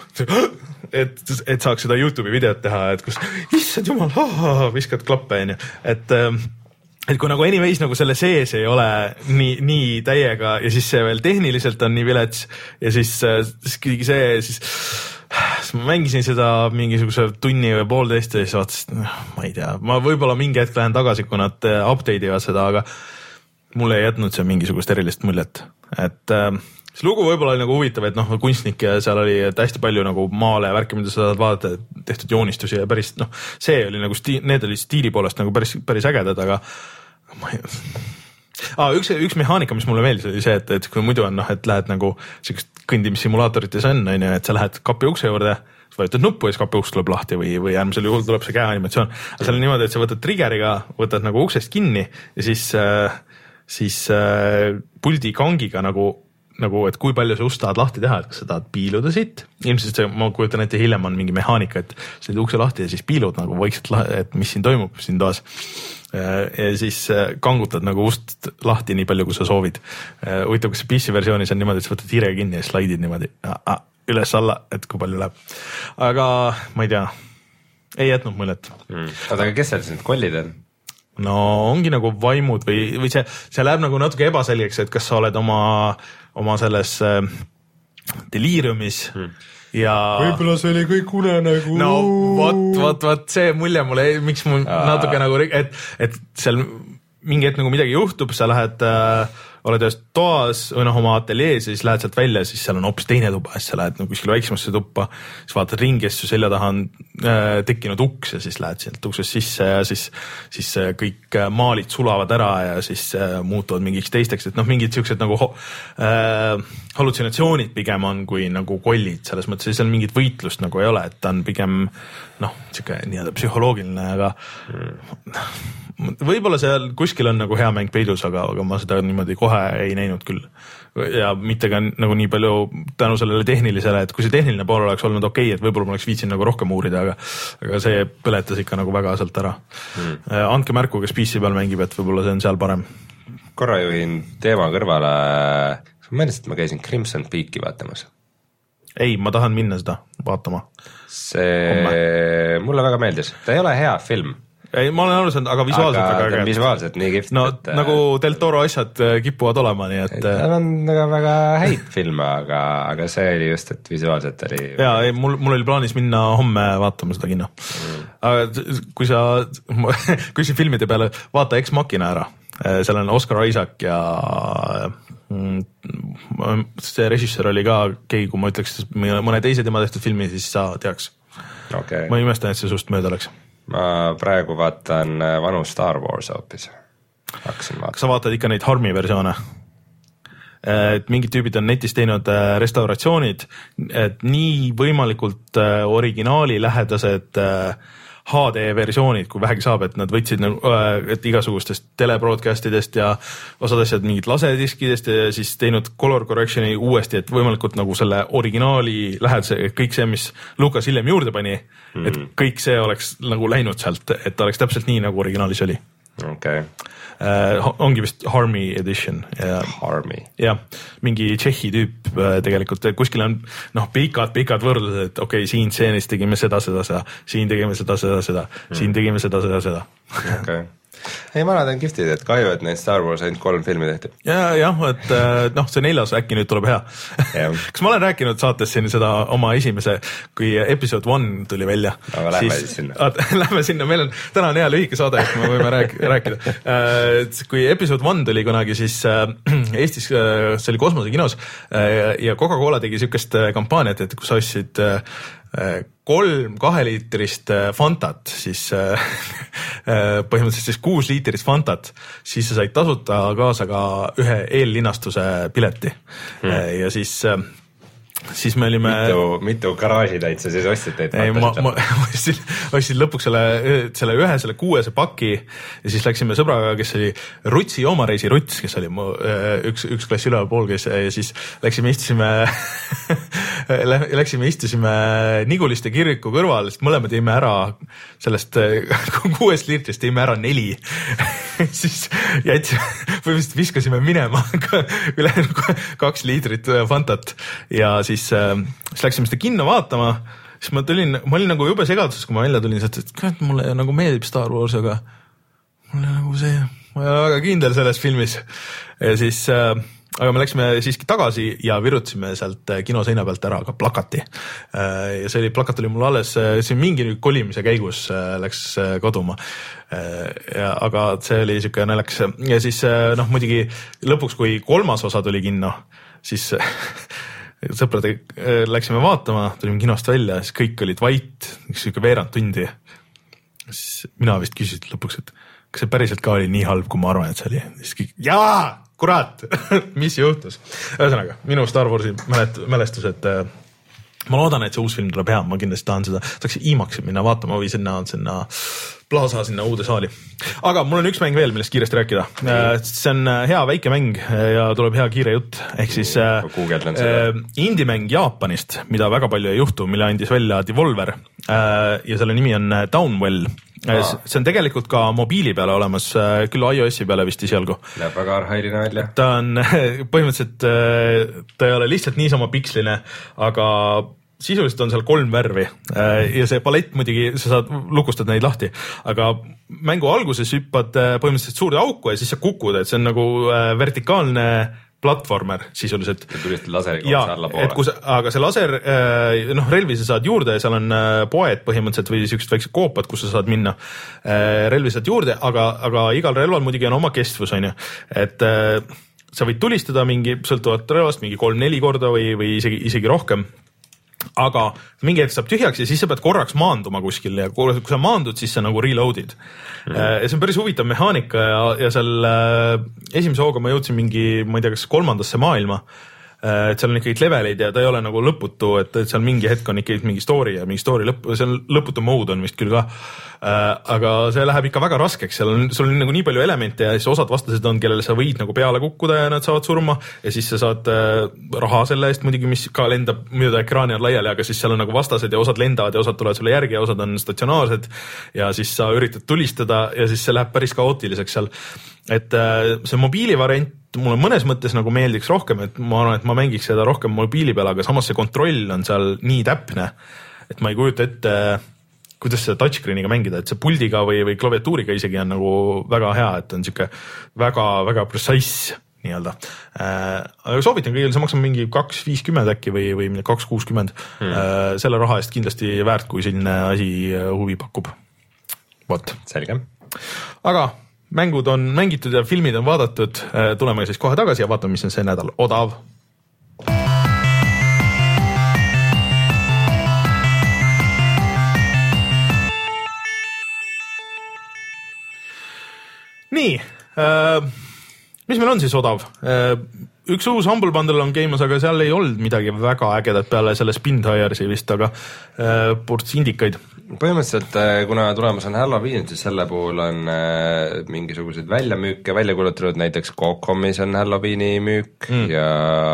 et, et saaks seda YouTube'i videot teha, et kus issand jumal, viskad klappe, et et kui nagu anyways nagu selle sees ei ole nii, nii täiega ja siis see veel tehniliselt on nii vilets ja siis, siis kuidagi see siis siis ma mängisin seda mingisuguse tunni või poolteist ja siis vaatasin, ma ei tea, ma võib-olla mingi hetk lähen tagasi, kui nad update ivad seda, aga mulle ei jätnud see mingisugust erilist muljet. Et äh, see lugu võib-olla oli nagu huvitav, et noh, kunstnik ja seal oli hästi palju nagu maale ja värki, mida sa saad vaadata, tehtud joonistusi ja päris, noh, see oli nagu, sti- need oli stiili poolest nagu päris, päris ägedad, aga ma ei... Ah, üks, üks mehaanika, mis mulle meeldis, oli see, et, et kui muidu on, noh, et lähed nagu sellist kõndimissimulaatorites on, on ju, et sa lähed kapi ukse juurde, vajutad nuppu ja siis kapi uks tuleb lahti või, või äärmisel juhul tuleb see käeanimatsioon. Aga seal on niimoodi, et sa võtad triggeriga, võtad nagu uksest kinni ja siis, siis puldi kangiga nagu, nagu, et kui palju sa ust tahad lahti teha, et kas sa tahad piiluda siit. Ilmselt see, ma kujutan ette, hiljem on mingi mehaanika, et sa teed ukse lahti ja siis piilud nagu vaikselt, et mis siin toimub siin toas. Ja siis kangutad nagu ust lahti nii palju, kui sa soovid. Huvitav, kas see P C versioonis on niimoodi, et sa võtad hiirega kinni ja slaidid niimoodi üles alla, et kui palju läheb. Aga ma ei tea, ei jätnud muljet. Hmm. Aga kes seal siis need kollid on? No ongi nagu vaimud või, või see, see läheb nagu natuke ebaselgeks, et kas sa oled oma, oma selles äh, deliiriumis hmm. ja võib-olla see oli kõik unenägu. No vot, vot, vot see mulje mulle, miks mul Aa. natuke nagu, et, et seal mingi hetk nagu midagi juhtub, sa lähed äh, oled ühes toas või noh, oma ateljees ja siis lähed sealt välja ja siis seal on hoopis teine tuba ja siis sa lähed nagu kuskil väiksemasse tuppa, siis vaatad ringi ja siis su selja taha on äh, tekkinud uks ja siis lähed sealt uksest sisse ja siis, siis äh, kõik maalid sulavad ära ja siis äh, muutuvad mingiks teisteks, et noh, mingid siuksed nagu äh, hallutsinatsioonid pigem on kui nagu kollid, selles mõttes, et seal mingit võitlust nagu ei ole, et ta on pigem noh, siuke nii-öelda psühholoogiline, aga mm. võib-olla seal kuskil on nagu hea mäng peidus, aga, aga ma seda niimoodi kohe ei näinud küll. Ja mitte ka nagu nii palju tänu sellele tehnilisele, et kui see tehniline pool oleks olnud okei, okay, et võib-olla ma oleks viitsin nagu rohkem uurida, aga, aga see põletas ikka nagu väga sealt ära. Mm. Andke märku, kes P C peal mängib, et võib-olla see on seal parem. Korra juhin teema kõrvale, ma mõeldes, et ma käisin Crimson Peaki vaatamas. Ei, ma tahan minna seda vaatama. See Homme. Mulle väga meeldis, ta ei ole hea film. Ei, ma olen aru saanud, aga visuaalselt aga väga äge. Visuaalselt nii kihvt. No et, nagu Del Toro asjad kipuvad olema, nii et... Ta on väga, väga häid filme, aga, aga see oli just, et visuaalselt oli... Jaa, ei, mul, mul oli plaanis minna homme vaatama seda kinno. Mm. Aga kui sa, kui sa filmide peale vaata Ex Machina ära, seal on Oscar Isaac ja see režissöör oli ka keegi, kui ma ütleks mõne teise tema tehtud filmi, siis sa teaks. Okay. Ma imestan, et see sust mööda oleks. Ma praegu vaatan vanu Star Wars hoopis. Kas sa vaatad ikka neid Harmi versioone? Et mingid tüübid on netis teinud restauratsioonid, et nii võimalikult originaali lähedased H D versioonid, kui vähegi saab, et nad võtsid et igasugustest telebroadcastidest ja osad asjad mingid lasediskidest ja siis teinud color correctioni uuesti, et võimalikult nagu selle originaali lähedase, kõik see, mis Lucas hiljem juurde pani, mm. et kõik see oleks nagu läinud sealt, et oleks täpselt nii, nagu originaalis oli. Okay. Uh, ongi vist Harmi edition. Ja, Harmi. Jah, mingi Tšehhi tüüp uh, tegelikult, kuskil on noh, pikad, pikad võrdlused, et okei, okay, siin stseenis tegime seda, seda, seda, siin tegime seda, seda, seda, mm. siin tegime seda, seda, seda. Okei. Okay. Ei, vanad on kihvtid, et kahju, et neid Star Wars ainult kolm filmi tehti. Ja, jah, et noh, see neljas äkki nüüd tuleb hea. Kas ma olen rääkinud saates siin seda oma esimese, kui episode one tuli välja? Aga lähme siis sinna. Lähme sinna, meil on, täna on hea lühike saade, et me võime rääk, rääkida. Kui episode one tuli kunagi, siis Eestis, see oli Kosmosekinos ja Coca-Cola tegi sükest kampaaniat, et kus ostsid kolm kaheliitrist Fantat, siis põhimõtteliselt siis kuus liitrit Fantat, siis sa said tasuta kaasa ka ühe eellinastuse pileti hmm. ja siis siis me olime... Mitu, mitu garaažitäid sa siis ostsid neid? Ei, ma, ma ostsin, ostsin lõpuks selle, selle ühe, selle kuuese paki ja siis läksime sõbraga, kes oli Rutsi Joomareisi Ruts, kes oli mu, üks, üks klass üleval pool, kes ja siis läksime istusime läksime istusime Niguliste kiriku kõrval, sest mõlemad jõime ära sellest kuuest liitrist jõime ära neli siis jätsime, põhimõtteliselt viskasime minema üle kaks liitrit Fantat ja siis, siis läksime seda kinno vaatama, siis ma tulin, ma olin nagu jube segaduses, kui ma välja tulin, et kurat, mulle nagu meeldib Star Wars, aga mulle nagu see, ma ei ole väga kindel selles filmis. Ja siis, aga me läksime siiski tagasi ja virutsime sealt kino seina pealt ära ka plakati. Ja see oli, plakat oli mul alles, see mingi kolimise käigus läks kaduma. Ja, aga see oli siuke naljakas. Ja siis, noh, muidugi lõpuks, kui kolmas osa tuli kinno, siis sõprade läksime vaatama, tulime kinost välja, siis kõik olid vait, üks siuke veerand tundi. Siis mina vist küsisin lõpuks, et kas see päriselt ka oli nii halb, kui ma arvan, et see oli. Siis kõik, jaa, kurat, mis juhtus? Ühesõnaga, minu Star Warsi mälestus, et ma loodan, et see uus film tuleb hea, ma kindlasti tahan seda, saaks IMAX-i minna vaatama või sinna, sinna Plaza, sinna uude saali. Aga mul on üks mäng veel, millest kiiresti rääkida. See on hea väike mäng ja tuleb hea kiire jutt. Ehk siis indie-mäng Jaapanist, mida väga palju ei juhtu, mille andis välja Devolver ja selle nimi on Downwell. See on tegelikult ka mobiili peale olemas, küll iOS-i peale vist isialgu. Läheb väga arhailine välja. Ta on põhimõtteliselt, ta ei ole lihtsalt niisama piksline, aga sisuliselt on seal kolm värvi ja see palett muidugi, sa saad lukustada neid lahti, aga mängu alguses hüppad põhimõtteliselt suurde auku ja siis sa kukud, et see on nagu vertikaalne platvormer sisuliselt. Ja tulist laseriga otsa alla poole. Kus, aga see laser, noh, relvi sa saad juurde ja seal on poed põhimõtteliselt või siuksed väiksed koopad, kus sa saad minna. Relvi saad juurde, aga, aga igal relval muidugi on oma kestvus, on ju. Et sa võid tulistada mingi sõltuvalt relvast mingi kolm-neli korda või, või isegi, isegi rohkem. Aga mingi hetk saab tühjaks ja siis sa pead korraks maanduma kuskil ja kui sa maandud, siis sa nagu reload'id. Mm. Ja see on päris huvitav mehaanika ja, ja seal esimese hooga ma jõudsin mingi, ma ei tea, kas kolmandasse maailma, et seal on ikkagi leveleid ja ta ei ole nagu lõputu, et, et seal mingi hetk on ikkagi mingi story ja mingi story lõpp, see on lõputu mode on vist küll ka. Aga see läheb ikka väga raskeks, seal on, sul on nagu nii palju elemente ja siis osad vastased on, kellele sa võid nagu peale kukkuda ja nad saavad surma ja siis sa saad raha selle eest muidugi, mis ka lendab mööda ekraani on laiali, aga siis seal on nagu vastased ja osad lendavad ja osad tulevad sulle järgi ja osad on statsionaarsed ja siis sa üritad tulistada ja siis see läheb päris kaootiliseks seal. Et see mobiilivariant mulle mõnes mõttes nagu meeldiks rohkem, et ma arvan, et ma mängiks seda rohkem mobiili peal, aga samas see kontroll on seal nii täpne, et ma ei kujuta ette, kuidas seda touchscreeniga mängida, et see puldiga või, või klaviatuuriga isegi on nagu väga hea, et on siuke väga, väga precise nii-öelda. Aga soovitan kõigil, see maksab mingi kaks viiskümmend äkki või, või kaks kuuskümmend. Hmm. Selle raha eest kindlasti väärt, kui selline asi huvi pakub. Vot. Selge. Aga mängud on mängitud ja filmid on vaadatud, tuleme siis kohe tagasi ja vaatame, mis on see nädal odav. Nii, äh, mis meil on siis odav? Äh, üks uus Humble Bundle on käimas, aga seal ei olnud midagi väga ägedat peale selle Spin Tiresi vist, aga äh, ports indikaid. Põhimõtteliselt, kuna tulemas on Halloween, siis selle puhul on äh, mingisuguseid väljamüüke välja kulutatud, näiteks Cocomis on Halloweeni müük mm. ja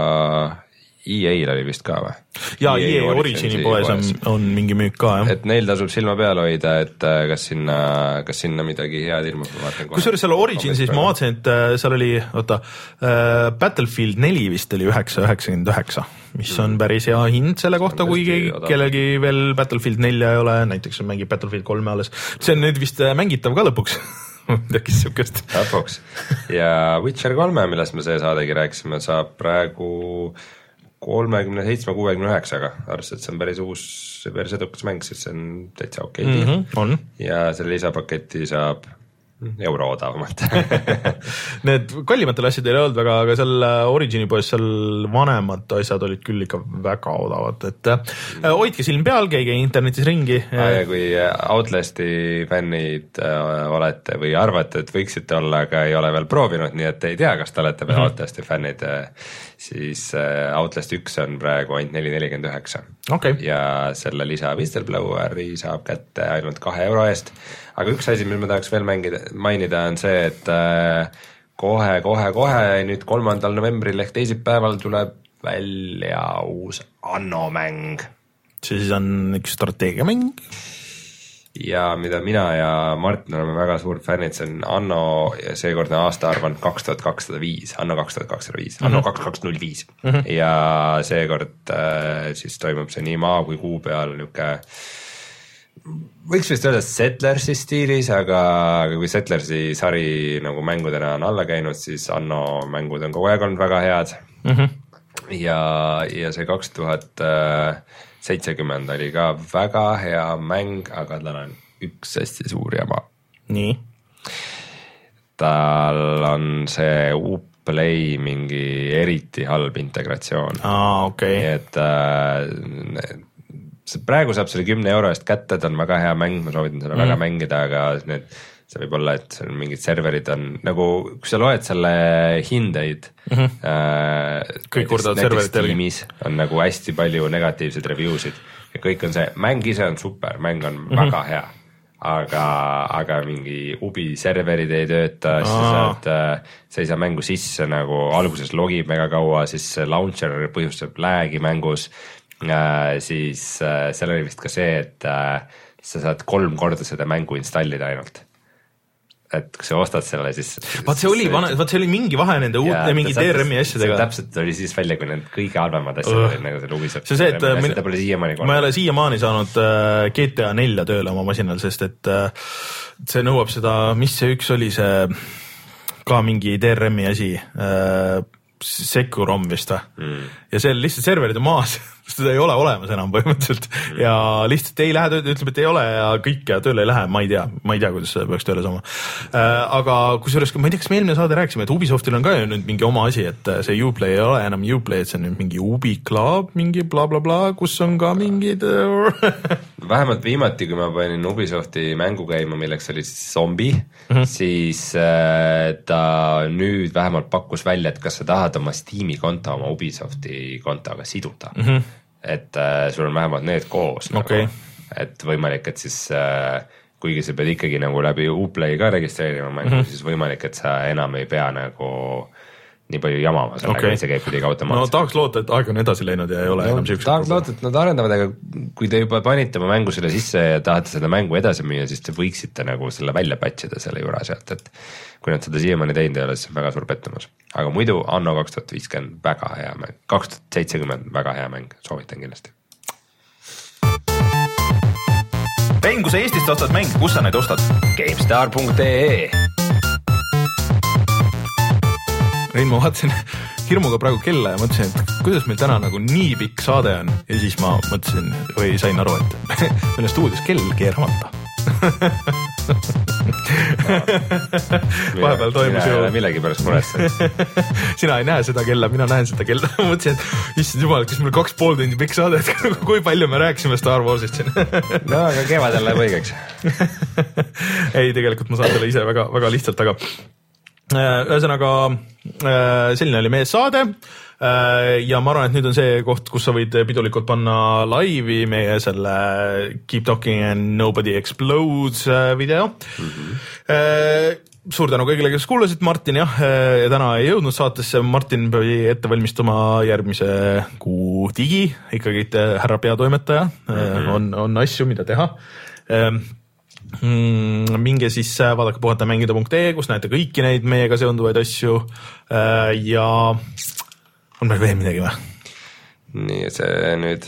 E A-l oli vist ka või? Ja E A Origini poes on, on mingi müük ka, jah. Et neil tasub silma peal hoida, et kas sinna, kas sinna midagi head ilmub. Kusjuures seal Origin siis ma vaatasin, et seal oli, oota, äh, Battlefield neli vist oli üheksa üheksakümmend üheksa, mis on päris hea hind selle kohta, kui kellelgi veel Battlefield nelja ei ole, näiteks mängib Battlefield kolme alles. See on nüüd vist mängitav ka lõpuks. Tekis siukest. Lõpuks. Ja Witcher kolme, millest me see saadegi rääkisime, saab praegu kolmekümne seitsme kuuekümne üheksaga, arvestades, et see on päris uus, päris edukas mäng, siis see on täitsa okei okay. mm-hmm, on. Ja selle lisapaketi saab euro odavamalt. Need kallimatel asjad ei olnud väga, aga seal Origini poes seal vanemad asjad olid küll ikka väga odavad, et mm. hoidke silm peal, käige internetis ringi. Ah, ja kui Outlasti fännid äh, olete või arvate, et võiksite olla, aga ei ole veel proovinud, nii et ei tea, kas te olete veel mm-hmm. Outlasti fännid, siis äh, Outlast üks on praegu ainult neli nelikümmend üheksa. Okay. Ja selle lisa Whistlebloweri saab kätte ainult kahe euro eest. Aga üks asi, mis ma tahaks veel mängida, mainida on see, et äh, kohe, kohe, kohe nüüd kolmandal novembril ehk teisipäeval tuleb välja uus Anno mäng. See siis on üks strateegiamäng? Ja mida mina ja Martin oleme väga suurt fännid, see on Anno ja seekordne aasta arvan kaks tuhat kakssada viis, Anno kaks tuhat kakssada viis, Anno kaks tuhat kakssada viis mm-hmm. ja seekord äh, siis toimub see nii maa kui kuu peal niuke võiks vist öelda Settlersi stiilis, aga, aga kui Settlersi sari nagu mängudena on alla käinud, siis Anno mängud on kogu aeg olnud väga head mm-hmm. ja, ja see kaks tuhat seitsekümmend oli ka väga hea mäng, aga tal on üks hästi suur jama. Nii? Tal on see Uplay mingi eriti halb integratsioon. Aa, okei. Okay. Et äh, praegu saab selle kümne euro eest kätte, ta on väga hea mäng, ma soovitan seda mm. väga mängida, aga need, see võib olla, et seal mingid serverid on nagu, kui sa loed selle hindeid mm-hmm. äh, kõik kurdavad serverid Steamis on nagu hästi palju negatiivseid reviewsid ja kõik on see, mäng ise on super, mäng on mm-hmm. väga hea, aga, aga mingi ubi serverid ei tööta, siis sa saad, sa ei saa mängu sisse nagu alguses logib mega kaua, siis launcher põhjustab lag'i mängus. Äh, siis äh, seal oli vist ka see, et äh, sa saad kolm korda seda mängu installida ainult. Et kui sa ostad selle, siis... Vaat see oli, vaat see oli mingi vahe nende uute mingi D R M-i asjadega. Täpselt oli siis välja, kui need kõige halvemad asjad uh. olid nagu selle Ubisoft. See see, et min... ma ei ole siiamaani saanud G T A nelja tööle oma masinal, sest et see nõuab seda, mis see üks oli, see ka mingi D R M-i asi, Securom vist või mm. ja see lihtsalt serverid on maas sest seda ei ole olemas enam põhimõtteliselt ja lihtsalt ei lähe tööle, ütleb, et ei ole ja kõik ja tööle ei lähe, ma ei tea, ma ei tea, kuidas seda peaks tööle saama. Aga kusjuures, ma ei tea, kas me eelmine saade rääkisime, et Ubisoftil on ka ju nüüd mingi oma asi, et see Uplay ei ole enam Uplay, et see on nüüd mingi Ubi Club, mingi bla bla bla, kus on ka mingid vähemalt viimati, kui ma panin Ubisofti mängu käima, milleks oli zombi, mm-hmm. siis äh, ta nüüd vähemalt pakkus välja, et kas sa tahad oma Steam'i konto oma Ubisofti kontoga siduda. Mm-hmm. Et äh, sul on vähemalt need koos okay. nagu, et võimalik, et siis äh, kuigi sa pead ikkagi nagu läbi Uplay ka registreerima mängu mm, -hmm. siis võimalik, et sa enam ei pea nagu nii palju jamama sellega okay., see käib kuidagi automaatselt. No tahaks loota, et aeg on edasi läinud ja ei ole no, enam siuksed. Tahaks loota, et nad arendavad, aga kui te juba panite oma mängu selle sisse ja tahate seda mängu edasi müüa, siis te võiksite nagu selle välja patchida selle juura sealt, et kui nad seda siiamaani teinud ei ole, siis on väga suur pettumus. Aga muidu Anno kaks tuhat viiskümmend väga hea mäng, kaks tuhat seitsekümmend väga hea mäng, soovitan kindlasti. Rein, kui sa Eestist ostad mänge, kus sa neid ostad? GameStar punkt ee Rein, ma vaatasin hirmuga praegu kella ja mõtlesin, et kuidas meil täna nagu nii pikk saade on ja siis ma mõtlesin või sain aru, et meil on stuudios kell keeramata. Vahepeal toimus ju millegi pärast muresse. Sina ei näe seda kella, mina näen seda kella. Ma mõtlesin, et issand jumal, kas meil kaks pool tundi pikk saade, et kui palju me rääkisime Star Warsist siin. No aga kevadel läheb õigeks. Ei, tegelikult ma saan selle ise väga, väga lihtsalt, aga ühesõnaga selline oli meie saade ja ma arvan, et nüüd on see koht, kus sa võid pidulikult panna laivi meie selle Keep Talking and Nobody Explodes video. Mm-hmm. Suur tänu kõigile, kes kuulasid, Martin jah, ja täna ei jõudnud saatesse, Martin pidi ette valmistuma järgmise kuu digi, ikkagi härra peatoimetaja, mm-hmm. on, on asju, mida teha. Minge siis vaadake puhata mängida punkt ee, kus näete kõiki neid meiega seonduvaid asju ja on meil veel midagi või? Nii, see nüüd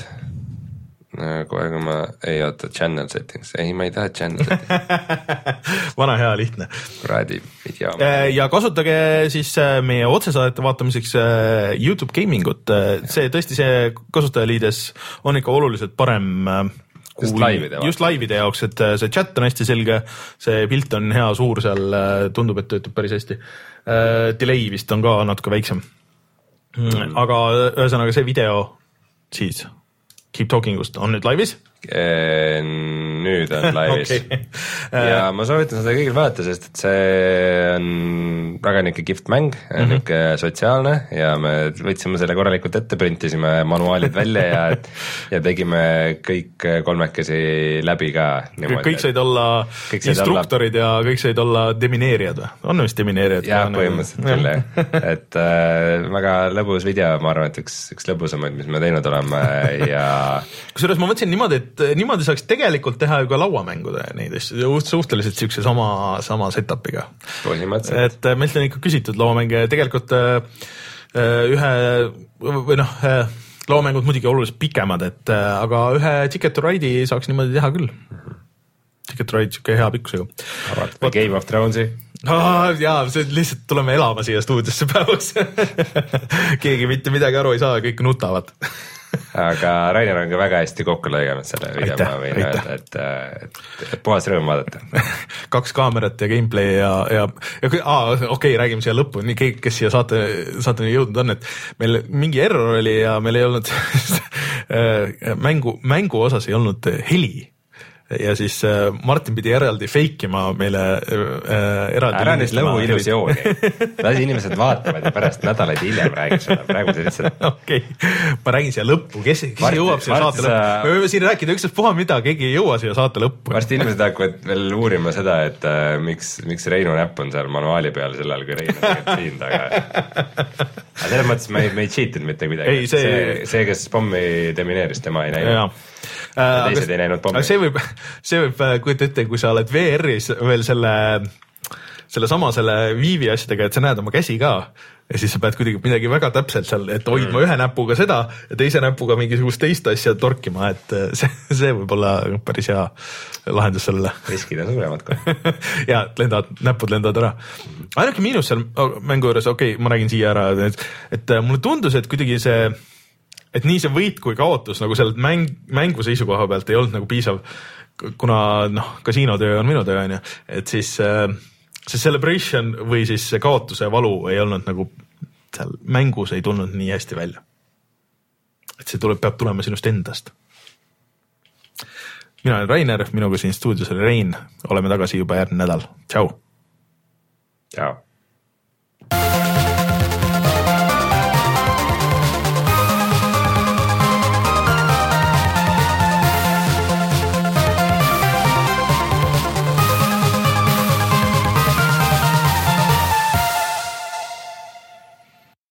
kohe kui ma ei oota channel settings, ei ma ei taha channel settings vana hea lihtne Kuradi video ja kasutage siis meie otsesaadete vaatamiseks YouTube Gamingut, see tõesti see kasutajaliides on ikka oluliselt parem Kui, just, laivide just laivide jaoks, et see chat on hästi selge, see pilt on hea suur seal, tundub, et töötab päris hästi. Delay vist on ka natuke väiksem. Mm. Aga ühesõnaga see video siis Keep Talkingust on nüüd laivis? Nüüd on laivis okay. ja ma soovitan seda kõigil vaadata, sest et see on väga niisugune kihvt mäng, mm-hmm. niisugune sotsiaalne ja me võtsime selle korralikult ette, printisime manuaalid välja ja, ja tegime kõik kolmekesi läbi ka niimoodi, kõik said olla kõik instruktorid olla... ja kõik said olla demineerijad või? On vist demineerijad? Jah, põhimõtteliselt küll et äh, väga lõbus video, ma arvan, et üks, üks lõbusamaid, mis me teinud oleme ja kusjuures ma mõtlesin niimoodi, et niimoodi saaks tegelikult teha ju ka lauamängude neid asju, suhteliselt siukse sama, sama setup'iga. Et meilt on ikka küsitud lauamänge, tegelikult ühe või noh, lauamängud muidugi oluliselt pikemad, et aga ühe Ticket to Ride'i saaks niimoodi teha küll. Ticket to Ride siuke hea pikkusega. Või Game of Thronesi. Ah, jaa, see lihtsalt tuleme elama siia stuudiosse päevas. Keegi mitte midagi aru ei saa, kõik nutavad. Aga Rainer on ka väga hästi kokku lõiganud selle video, ma võin öelda, et, et, et puhas rõõm vaadata. Kaks kaamerat ja gameplay ja, ja, ja aa, okei, okay, räägime siia lõppu, nii kõik, kes siia saate, saateni jõudnud on, et meil mingi error oli ja meil ei olnud mängu, mängu osas ei olnud heli. Ja siis äh, Martin pidi eraldi feikima meile äh, eraldi ära nüüd lõhu illusiooni. Lasi inimesed vaatavad ja pärast nädalaid hiljem räägib seda. Praegu see lihtsalt... Okei, okay. Ma räägin siia lõppu. Kes, kes Mart, jõuab siia Mart, saate lõppu? Sa... Me võime siin rääkida üksteist puha mida, keegi ei jõua siia saate lõppu. Varsti inimesed hakkavad veel uurima seda, et äh, miks, miks Reinu näpp on seal manuaali peal sellel, kui Reinu on siin taga. Aga selles mõttes me ei, me ei cheatinud mitte midagi. Ei, see... See, see, kes pommi demineeris, tema ei näinud. Ja teised ei näinud pommi. See võib, see võib kujuta ette, kui sa oled V R-is veel selle, selle sama selle viivi asjadega, et sa näed oma käsi ka ja siis sa pead kuidagi midagi väga täpselt seal, et hoidma mm. ühe näpuga seda ja teise näpuga mingisugust teist asja torkima, et see, see võib olla päris hea lahendus sellele. Riskid on suuremad kohe. ja, lendavad, näpud lendavad ära. Ainuke miinus seal mängu juures, okei okay,, ma räägin siia ära, et, et mulle tundus, et kuidagi see et nii see võit kui kaotus nagu sealt mäng, mängu seisukoha pealt ei olnud nagu piisav, kuna noh, kasiinotöö on minu töö, on ju, et siis äh, see celebration või siis see kaotuse valu ei olnud nagu seal mängus ei tulnud nii hästi välja. Et see tuleb, peab tulema sinust endast. Mina olen Rainer, minuga siin stuudios oli Rein, oleme tagasi juba järgmine nädal. Tšau! Tšau!